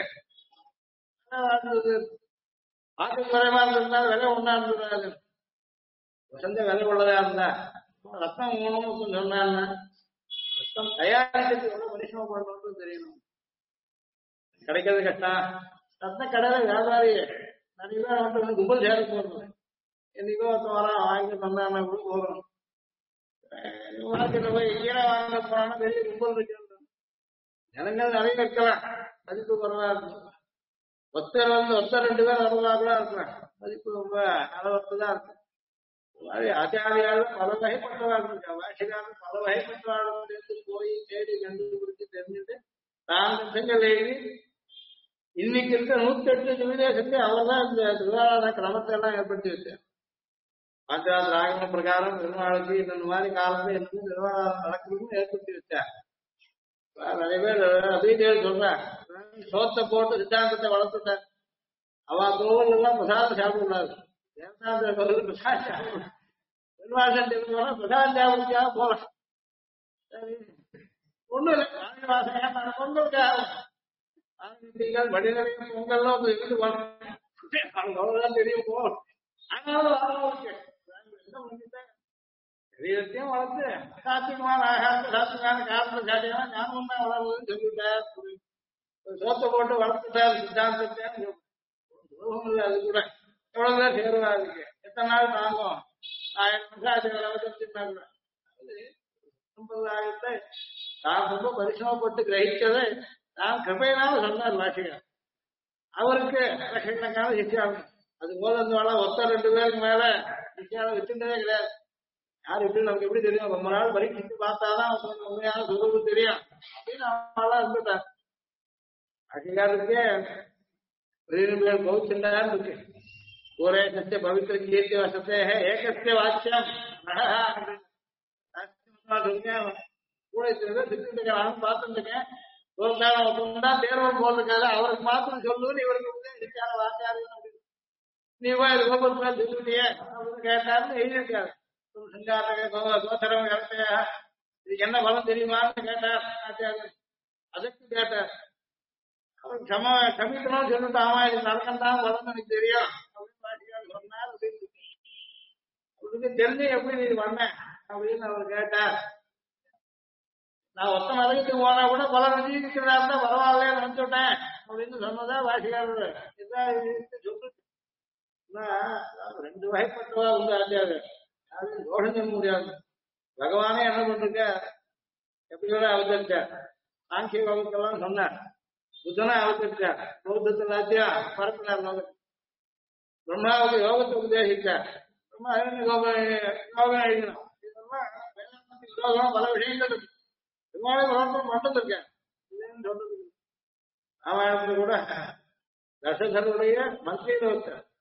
ஆட்டு குறைவா இருந்திருந்தா விலை ஒன்னா இருந்துடாது. வசந்த விலை உள்ளதா இருந்தா ரத்தம் ஊனும் சொன்னான்னா ரத்தம் தயாரிக்கிறது எவ்வளவு பரிசமம் பண்ணணும்னு தெரியணும். கிடைக்கிறது கஷ்டம். ரத்த கடையில வியாபாரி நிறைய பேர் வந்து கும்பல் சேர போறது. என்னைக்கோ ஒருத்தன் வரான் வாங்கி தந்தான்னா கூட போகணும். மார்க்கெட்ல போய் ஈரை வாங்க போனான்னா பெரிய கும்பல் இருக்கு. ஜனங்கள் நிறைய இருக்கலாம், மதிப்பு குறைவா இருக்கும். ஒருத்தர் 2 பேர் வரலாறுலாம் இருக்கலாம், மதிப்பு ரொம்ப அளவத்துதான் இருக்கும். ஆச்சாரியாலும் பல வகைப்பட்டவாள் இருக்கா. வாஷிகாரும் பல வகைப்பட்டவாழ்ந்து போய் தேடி கண்டுபிடிச்சு தெரிஞ்சுட்டு தான் கட்டங்கள் எழுதி இன்னைக்கு இருக்க 108 திவ்யதேசத்தை அவர் தான் இந்த திருவாராத கிரமத்தை எல்லாம் ஏற்படுத்தி வச்சார். பாஞ்சாவது ராகம பிரகாரம் பெருமாளுக்கு இந்த மாதிரி காலத்துல என்ன திருவாராதம் நடக்கணும்னு ஏற்படுத்தி வச்சார். நிறைய பேர் அபிஜேல் சொல்றார், சோத்தை போட்டு சித்தாந்தத்தை வளர்த்துட்டார். அவ கோவில் எல்லாம் பிரசாதம் சாப்பிடக்கூடாது, தேவதாந்த கோவில் பிரசாதம் சாப்பிடணும். பெருமாசன் பிரசாதம் சாப்பிடுக்காக போகலாம். சரி ஒண்ணும் இல்லை, வாசகம் பொங்கலுக்காக வடிநிலைய பொங்கல்லாம் இருந்து போனோம் தெரியும் போகணும். ஆனாலும் சரீரத்தையும் வளர்த்து சாத்தியமான ஆகாரத்தை சாத்தியமான காரணத்தை காட்டினா ஞானம் தான் வளர்றதுன்னு சொல்லிட்டார். சோத்தை போட்டு வளர்த்துட்டார் சித்தாந்தத்தை. அது கூட எவ்வளவு பேர் சேருவா இருக்கு, எத்தனை நாள் தாங்கும். 1000 வருஷம் கூட சம்பிரதாயத்தை தான் ரொம்ப பரிசிரமப்பட்டு கிரகிச்சதை நான் கிருபையினால சொன்னார் வாசிகர். அவருக்கு லட்சக்கணக்கான சிஷ்யாவும் அது போல ஒருத்தர் 2 பேருக்கு மேல சிஷ்யாவை வச்சுட்டதே கிடையாது. யார் எப்படி நமக்கு எப்படி தெரியும், ரொம்ப நாள் பரீட்சித்து பார்த்தாதான் உண்மையான சொல்றது தெரியும் அப்படின்னு அவெல்லாம் இருந்துட்டார். வாசிகாருக்கே பெரிய கௌச்சண்டான்னு இருக்கு. ஒரே சத்திய பவித்திர கீர்த்தி வசத்தே ஏகத்திய வாக்கியம் கூட திட்டுருக்கான்னு பார்த்துருக்கேன். ஒரு காலம் ஒருத்தவங்க தேர்வன் போட்டிருக்காரு, அவருக்கு மாத்திரம் சொல்லுன்னு இவருக்கு வாக்கியாரு நீ போய் இது கோபுரத்துல சொல்லுவியே அப்படின்னு கேட்டாருன்னு எழுதியிருக்காரு. கோசரம் கரெக்டையா இதுக்கு என்ன பலம் தெரியுமான்னு கேட்டார் ஆச்சாரியர். அதுக்கு கேட்டார், அவருக்கு சமீபனம் சொல்லிட்டு ஆமா இது நடக்கத்தான் பலம் எனக்கு தெரியும் அப்படின்னு சொன்னார். அவருக்கு தெரிஞ்சு எப்படி நீ பண்ண அப்படின்னு அவர் கேட்டார். நான் ஒத்த மதத்துக்கு போனா கூட பல நிதிக்கிறதா இருந்தா பரவாயில்ல நினைச்சுட்டேன் அப்படின்னு சொன்னதா வாசிகாரர் சொல்லு. 2 வகைப்பட்டவா உண்டு ஆச்சாரியர், யாரும் தோஷம் சொல்ல முடியாது. பகவானே என்ன பண்ருக்க எப்படி கூட அவதரிச்சார். சாங்கிய வகுப்பெல்லாம் சொன்னார், புத்தனா அவதரிச்சார். பௌத்தத்தை எல்லாத்தையும் பரப்பினார். பிரம்மாவுக்கு யோகத்தை உபதேசிச்சார். பிரம்மா யோகம் எழுதினோம். இதெல்லாம் பல விஷயங்கள் இருக்கு. மட்டும் இருக்கேன் சொல்றது. ராமாயணத்துல கூட தசரருடைய மந்திரியில ஒருத்தர்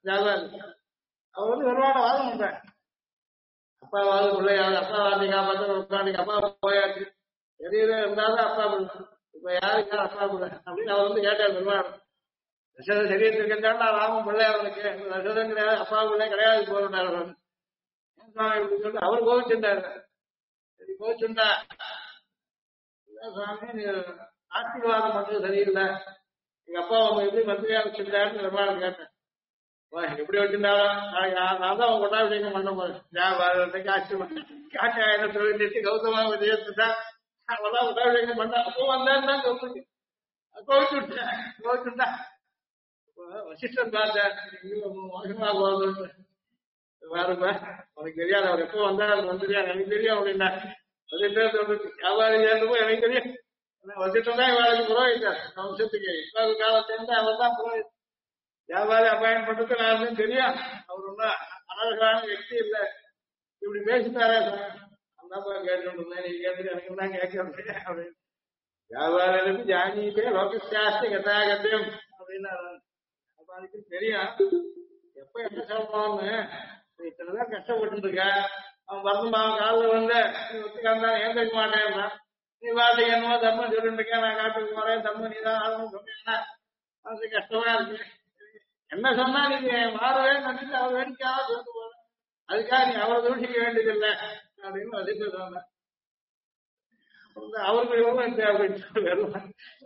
ஜாதகம் அவர் வந்து பெருமாட வாதம் பண்றார். அப்பாவாது பிள்ளையாவது அப்பா வாந்தி காப்பாற்ற உட்காந்து அப்பா போயாச்சு எதிர இருந்தாலும் அப்பா பிள்ளை இப்ப யாருக்கு யார் அப்பா பிள்ளை அப்படின்னு அவர் வந்து கேட்டார் பெருமாள். தசரத சரீரத்தில் இருக்கின்றால் நான் ராமன் பிள்ளை அவனுக்கு தசரதன் கிடையாது அப்பா பிள்ளை கிடையாது போறாரு சொல்லிட்டு அவர் கோவிச்சுட்டாரு. சரி கோவிச்சுண்டா சுவாமி நீ ஆசீர்வாதம் பண்றது சரியில்லை எங்க அப்பா அவங்க எப்படி மந்திரியா வச்சிருந்தாருன்னு பெருமாள் கேட்டேன். எப்படி வச்சிருந்தாலும் நாளைக்கு நான் தான் அவங்க கொண்டாபிஷேகம் பண்ண போறேன் காக்காயிரம் சொல்லிட்டு கௌதமா விஜயத்துட்டா அவெல்லாம் கொண்டாபிஷேகம் பண்ணா அப்போ வந்தாருன்னா கோவிச்சுட்டா வசிஷ்டன் பார்த்தேன் மோசமா போகுது பாருப்பா உனக்கு தெரியாது அவர் எப்போ வந்தாரு வந்துரியா எனக்கு தெரியும் அப்படின்னா வியாபாரி சேர்ந்தப்போ எனக்கு தெரியும் வசிஷ்டன் தான் இவாளுக்கு புரோகித்தார் வம்சத்துக்கு இப்ப காலத்திலிருந்து அவர் தான் புரோகித்தார். வியாபாரி அபாயம் பண்றது நான் தெரியும் அவர் ஒன்னும் அனர்கலான வெற்றி இல்லை இப்படி பேசிட்டாரே அந்தாப்பா கேட்டு நீ கேட்டு எனக்கு தான் கேட்க முடியும் அப்படின்னு வியாபாரிகளுக்கு ஜானிக்கே லோகசாஸ்திர கதாகத்தியம் அப்படின்னு வியாபாரிக்கு தெரியும் எப்ப என்ன சொல்லணும்னு இத்தனைதான் கஷ்டப்பட்டு இருக்க அவன் வரணுமா அவன் காலில் வந்து நீ ஒத்துக்காந்தா ஏந்திருக்க மாட்டேன் நீ பாட்டுக்கு என்னமோ தர்மம் சொல்லிட்டு இருக்கேன் நான் காட்டுக்கு வரேன் தர்மம் நீ தான் ஆகணும்னு சொன்னீங்கன்னா அது கஷ்டமா இருக்கு. என்ன சொன்னா நீங்க மாறவே நினைச்சு அவர் வேடிக்கையாக சொல்லிட்டு போற அதுக்காக நீ அவரை தூஷிக்க வேண்டியதில்லை அப்படின்னு வசிட்டு சொன்ன அவருக்கு எவ்வளவு இல்லை அப்படின்னு சொல்லி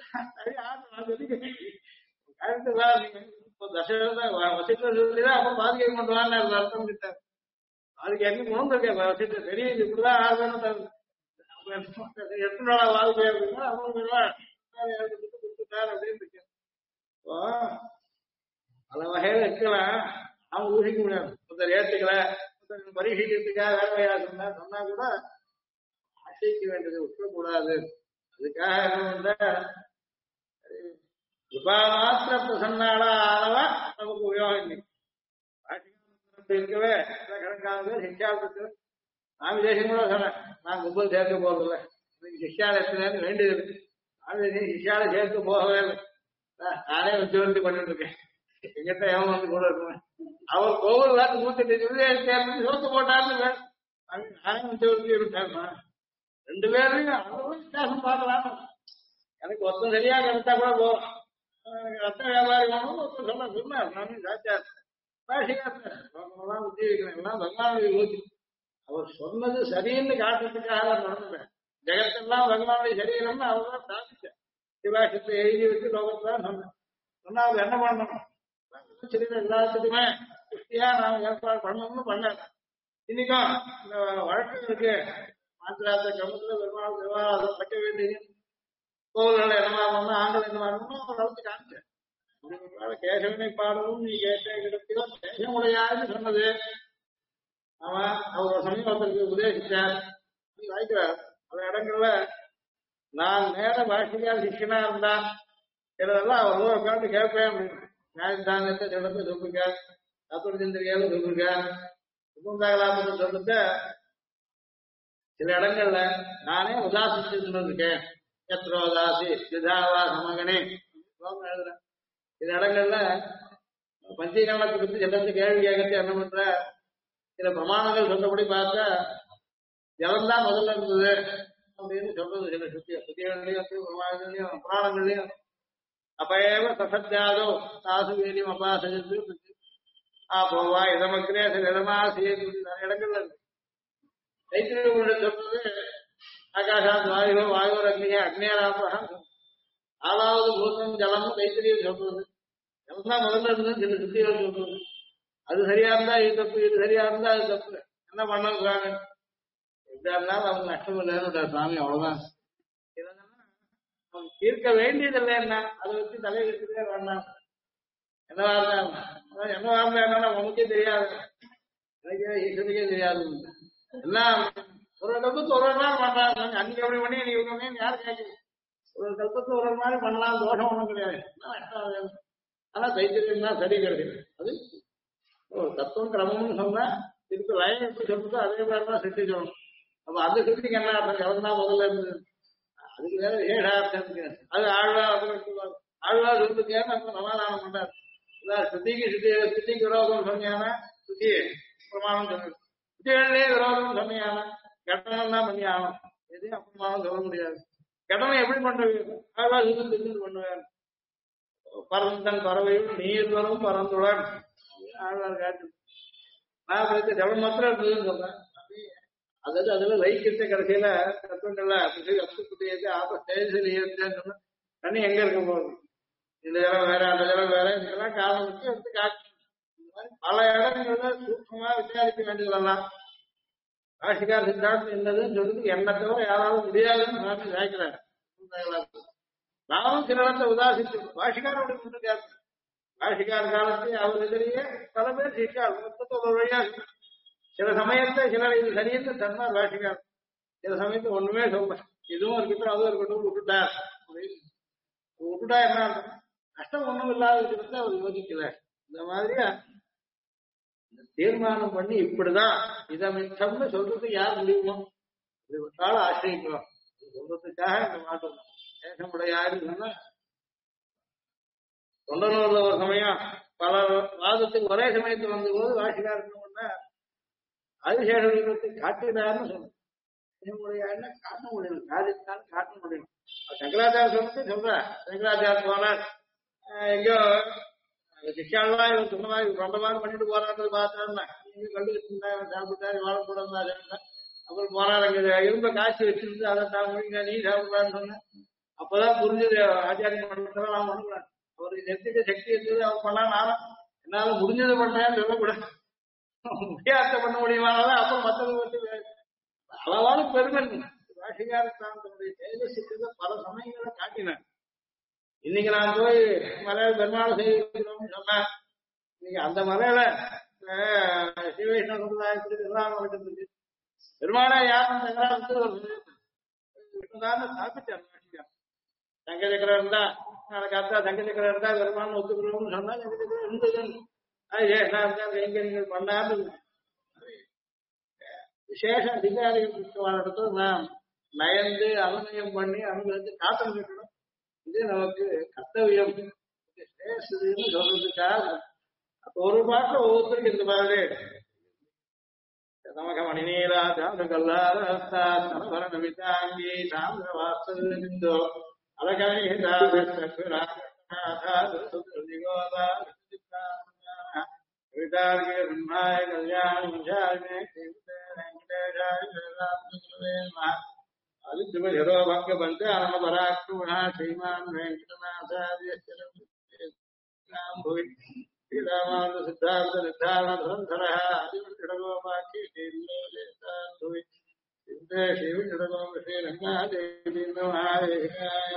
வசிட்டு சொல்லிதான் அப்புறம் பாதிக்கை கொண்டு வாங்க அர்த்தம் கிட்டார். அதுக்கு என்ன உணர்ந்திருக்கேன் வசிட்டு தெரியும் இப்படிதான் ஆகணும் எத்தனை நாளா வாழ்க்கை அப்படின்னா அவங்க கொடுத்துட்டார் அப்படின்னு இருக்கேன். பல வகையில இருக்கலாம் அவங்க ஊசிக்க முடியாது ஒருத்தர் ஏற்றுக்கல ஒருத்தர் பரீட்சிக்கிறதுக்காக வேலையா சொன்னா கூட ஆசைக்க வேண்டியது விட்டுறக்கூடாது. அதுக்காக என்ன பண்ற மாத்திர பிரசன்னாளா ஆனவா நமக்கு உபயோகம் இருக்கவே கணக்கானது சிக்ஷாலத்துக்கு நான் விதேசம் கூட சொன்னேன் நான் கும்பல் சேர்க்க போறதில்லை சிக்ஷாலயத்துல வேண்டியது இருக்கு நான் சிக்ஷால சேர்க்க போகவே இல்லை நானே வச்சு வந்து பண்ணிட்டு இருக்கேன். எங்கிட்ட எவன் வந்து கூட இருக்குவேன் அவர் கோவில் வாட்டு மூத்த சோத்து போட்டாருன்னு நானே வச்சு வந்து இருக்காருமா ரெண்டு பேரையும் அவ்வளவு வித்தியாசம் பார்க்கலாம். எனக்கு ஒருத்தன் சரியா கிடைச்சா கூட போகும் எனக்கு ரத்த வியாபாரி வேணும் ஒருத்தர் சொன்னார் நானும் சாச்சார் பாஷிகாத்தான் புத்தி வைக்கிறேன் எல்லாம் பகவானுடைய ஊத்தி அவர் சொன்னது சரின்னு காட்டுறதுக்காக நடந்துட்டேன். ஜெகத்தெல்லாம் பகவானுடைய சரீரம்னு அவர் தான் சாதிச்சேன். சிவாசத்தை எழுதி வச்சு லோகத்தான் சொன்னேன். சொன்னா அவர் என்ன பண்ணணும் சரீரம் எல்லாத்துக்குமே கிருஷ்டியா நாம ஏற்பாடு பண்ணணும்னு பண்ணார். இன்னைக்கும் இந்த வழக்கு இருக்கு மாத்திராத்த கிரமத்துல பெருமாள் விவகாரம் வைக்க வேண்டியது கோவில்களை என்னமா பண்ணணும் ஆண்கள் என்னமா பண்ணணும் அவர் வளர்த்து காமிச்சேன். கேசவனை பாடவும் நீ கேட்ட இடத்திலோ கேசமுடையாருன்னு சொன்னது அவன் அவரோட சமீபத்திற்கு உபதேசிச்சார் வாய்க்கிறார். அந்த இடங்கள்ல நான் நேர பாஷிக்கால் சிஷ்யனா இருந்தா இதெல்லாம் அவர் உட்காந்து கேட்பேன் அப்படின்னு நியாயத்தானத்தை சொல்றத சொல்லுங்க தத்துவ சிந்திரியாலும் சொல்லுங்க சுகுந்தாகலாபத்தை சொல்றத சில இடங்கள்ல நானே உதாசிச்சுட்டு இருக்கேன். எத்ரோதாசி சிதாவா சமகனே எழுதுறேன். சில இடங்கள்ல பஞ்சீகரணத்தை பத்தி சிலத்து கேள்வி கேட்கறது என்ன பண்ற சில பிரமாணங்கள் சொன்னபடி பார்த்தா ஜலம்தான் முதல்ல இருந்தது அப்படின்னு சொல்றது சில சுத்திகளையும் பிரமாணங்களையும் புராணங்களையும் அப்பயேவ சசத்யாதோ சாசு வேலியம் அபாசகத்து போவா இதமக்கிரே சில இடமா செய்ய நிறைய இடங்கள்ல இருக்கு. தைத்திரிய சொல்றது ஆகாஷாத் வாயு வாயுவர் அக்னியா அக்னியாராபகா 4வது பூதம் ஜலம் தைத்திரியம் சொல்றது ஜலம்தான் முதல்ல இருந்தது சில சுத்திகள் சொல்றது. அது சரியா இருந்தா இது தப்பு இது சரியா இருந்தா அது தப்பு என்ன பண்ணாங்க எப்படியா இருந்தாலும் அவங்க நஷ்டம் இல்லைன்னு சுவாமி அவ்வளவுதான். அவங்க தீர்க்க வேண்டியது இல்லை என்ன அதை வச்சு தலையிட்டு வேண்டாம் என்னவா இருந்தா என்னன்னா உனக்கே தெரியாது எனக்கே ஈஸ்வருக்கே தெரியாது எல்லாம் ஒரு கல்பத்து ஒரு நாள் பண்றாங்க அன்னைக்கு எப்படி பண்ணி நீ இவங்க யாரும் கேட்குது ஒரு கல்பத்து ஒரு மாதிரி பண்ணலாம் தோஷம் ஒன்றும் கிடையாது ஆனா தைத்தியம் தான் சரி கிடையாது. அது தத்துவம் கிரமம்னு சொன்னா இதுக்கு லயம் எப்படி சொல்றதோ அதே மாதிரிதான் சித்தி சொல்லணும். அப்ப அந்த சித்திக்கு என்ன அர்த்தம் கலந்தான் முதல்ல இருந்தது அதுக்கு வேற ஏழார்த்தம் இருக்கு. அது ஆழ்வா ஆழ்வா சொல்லுக்கேன்னு நம்ம சமாதானம் பண்றாரு. ஸ்ருதிக்கு விரோதம் சொன்னியானா ஸ்ருதி பிரமாணம் சொல்லு. ஸ்ருதிகளிலே விரோதம் சொன்னியானா கட்டணம் தான் பண்ணி ஆகணும். எதையும் அப்பிரமாணம் சொல்ல முடியாது. கடமை எப்படி பண்றது? ஆழ்வார் இருந்து பண்ணுவேன். பறந்தன் பறவையும் நீர் வரும் பறந்துடன் ஆழ்வார் காட்டு. நான் படித்த ஜபம் மாத்திரம் இருந்ததுன்னு சொல்றேன். அதாவது அதுல வைக்கிட்ட கடைசியில தத்துவங்கள்ல அப்துக்குட்டியது ஆபத்தேன்னு சொன்னா தண்ணி எங்க இருக்க போகுது? இந்த ஜலம் வேற அந்த ஜலம் வேற இதுக்கெல்லாம் காரணம் வச்சு எடுத்து காட்டு. இந்த மாதிரி பல இடங்கள்ல சூக்ஷமா விசாரிக்க வேண்டியதெல்லாம் ராசிகார சித்தாந்தம் என்னதுன்னு சொல்லிட்டு என்ன தவிர யாராலும் முடியாதுன்னு நான் நினைக்கிறேன். நானும் சில இடத்தை உதாசித்து பாஷிகாரோட கொண்டிருக்காரு. பாஷிகார காலத்தை அவர் எதிரியே பல பேர் சிக்கார் ஒரு வழியா சில சமயத்தை சிலர் இது சரின்னு தன்னார் பாஷிகார். சில சமயத்தை ஒண்ணுமே சொல்ல இதுவும் இருக்கட்டும் அதுவும் இருக்கட்டும் விட்டுட்டார். விட்டுட்டா என்ன கஷ்டம் ஒண்ணும் இல்லாத இருக்கிறத அவர் யோசிக்கல. இந்த மாதிரியா தீர்மானம் பண்ணி இப்படிதான் இதை மிச்சம்னு சொல்றதுக்கு யார் முடியுமோ இது விட்டாலும் ஆசிரியக்கிறோம் சொல்றதுக்காக இந்த மாற்றம் ஏகமுடைய யாருன்னா தொண்டனூர்ல ஒரு சமயம் பல வாதத்துக்கு ஒரே சமயத்தில் வந்த போது வாசிகாரன்னா ஆதிசேஷ தெய்வத்தை காட்டினார்னு சொன்னோம். ஏகமுடைய யாருன்னா காட்ட முடியல காரியத்தாலும் காட்ட முடியும். சங்கராச்சார சொல்லிட்டு சொல்ற சங்கராச்சார போனார் எங்கயோ சிக்ஷாலாம் இவன் சொன்னதா இவன் ரொம்பதான் பண்ணிட்டு போறான்றது பார்த்தாருன்னா நீங்க கண்டுகிட்டு இருந்தா சாப்பிட்டாரு வாழக்கூடாது. அப்புறம் போறாரு அங்க இரும்ப காய்ச்சி வச்சிருந்து அதை சாப்பிடுங்க நீ சாப்பிடலான்னு சொன்ன. அப்பதான் புரிஞ்சது ஆச்சாரியம் பண்றதெல்லாம் நான் பண்ணக்கூடாது. அவருக்கு நெத்திக்க சக்தி இருந்தது அவர் பண்ணலாம். நானும் என்னால முடிஞ்சது பண்றேன்னு சொல்லக்கூடாது. முடியாத பண்ண முடியுமானதான் அப்புறம் மத்தவங்க வந்து அளவான பெருமை ராசிகாரத்தான் தன்னுடைய தேஜசிக்கு பல சமயங்களை காட்டினேன். இன்னைக்கு நான் போய் மலையில பெருமாள் செய்கிறோம்னு சொன்னேன். இன்னைக்கு அந்த மலையில சிவவைஷ்ணவ சமுதாயத்துக்கு எல்லாம் நடக்குது. பெருமாளா யாரும் ஸ்தாபிச்சார். தங்க சக்கரம் இருந்தா நாளைக்கு அத்தா தங்க சக்கரம் இருந்தா பெருமாள் ஒத்துக்கிறோம்னு சொன்னா தங்க சக்கரம் இருந்ததுன்னு கைங்கரியங்கள் பண்ணாரு. விசேஷ அதிகாரிகள் இடத்துல நாம் நயந்து அனுநயம் பண்ணி அனுபவித்து காத்தல் கட்டணும். இது நமக்கு கர்த்தவியம் சொல்றதுக்காக ஒரு பாட்டு ஒவ்வொருத்தருக்கு இந்த மாதிரி நமக மணிநீரா சாந்தகல்லாரஸ்தாங்கி சாந்திர வாசந்தோ அலகவிதாய கல்யாணம் அதிர்வோ பங்க பந்த அனம பராக்கிரமணா ஸ்ரீமான் வெங்கடநாதாரிய ஸ்ரீராமானந்த சித்தார்த்த நிர்தாரண துரந்தரா அதிர்கோபாக்கி ஸ்ரீவிடகோப ஸ்ரீரங்காதேவி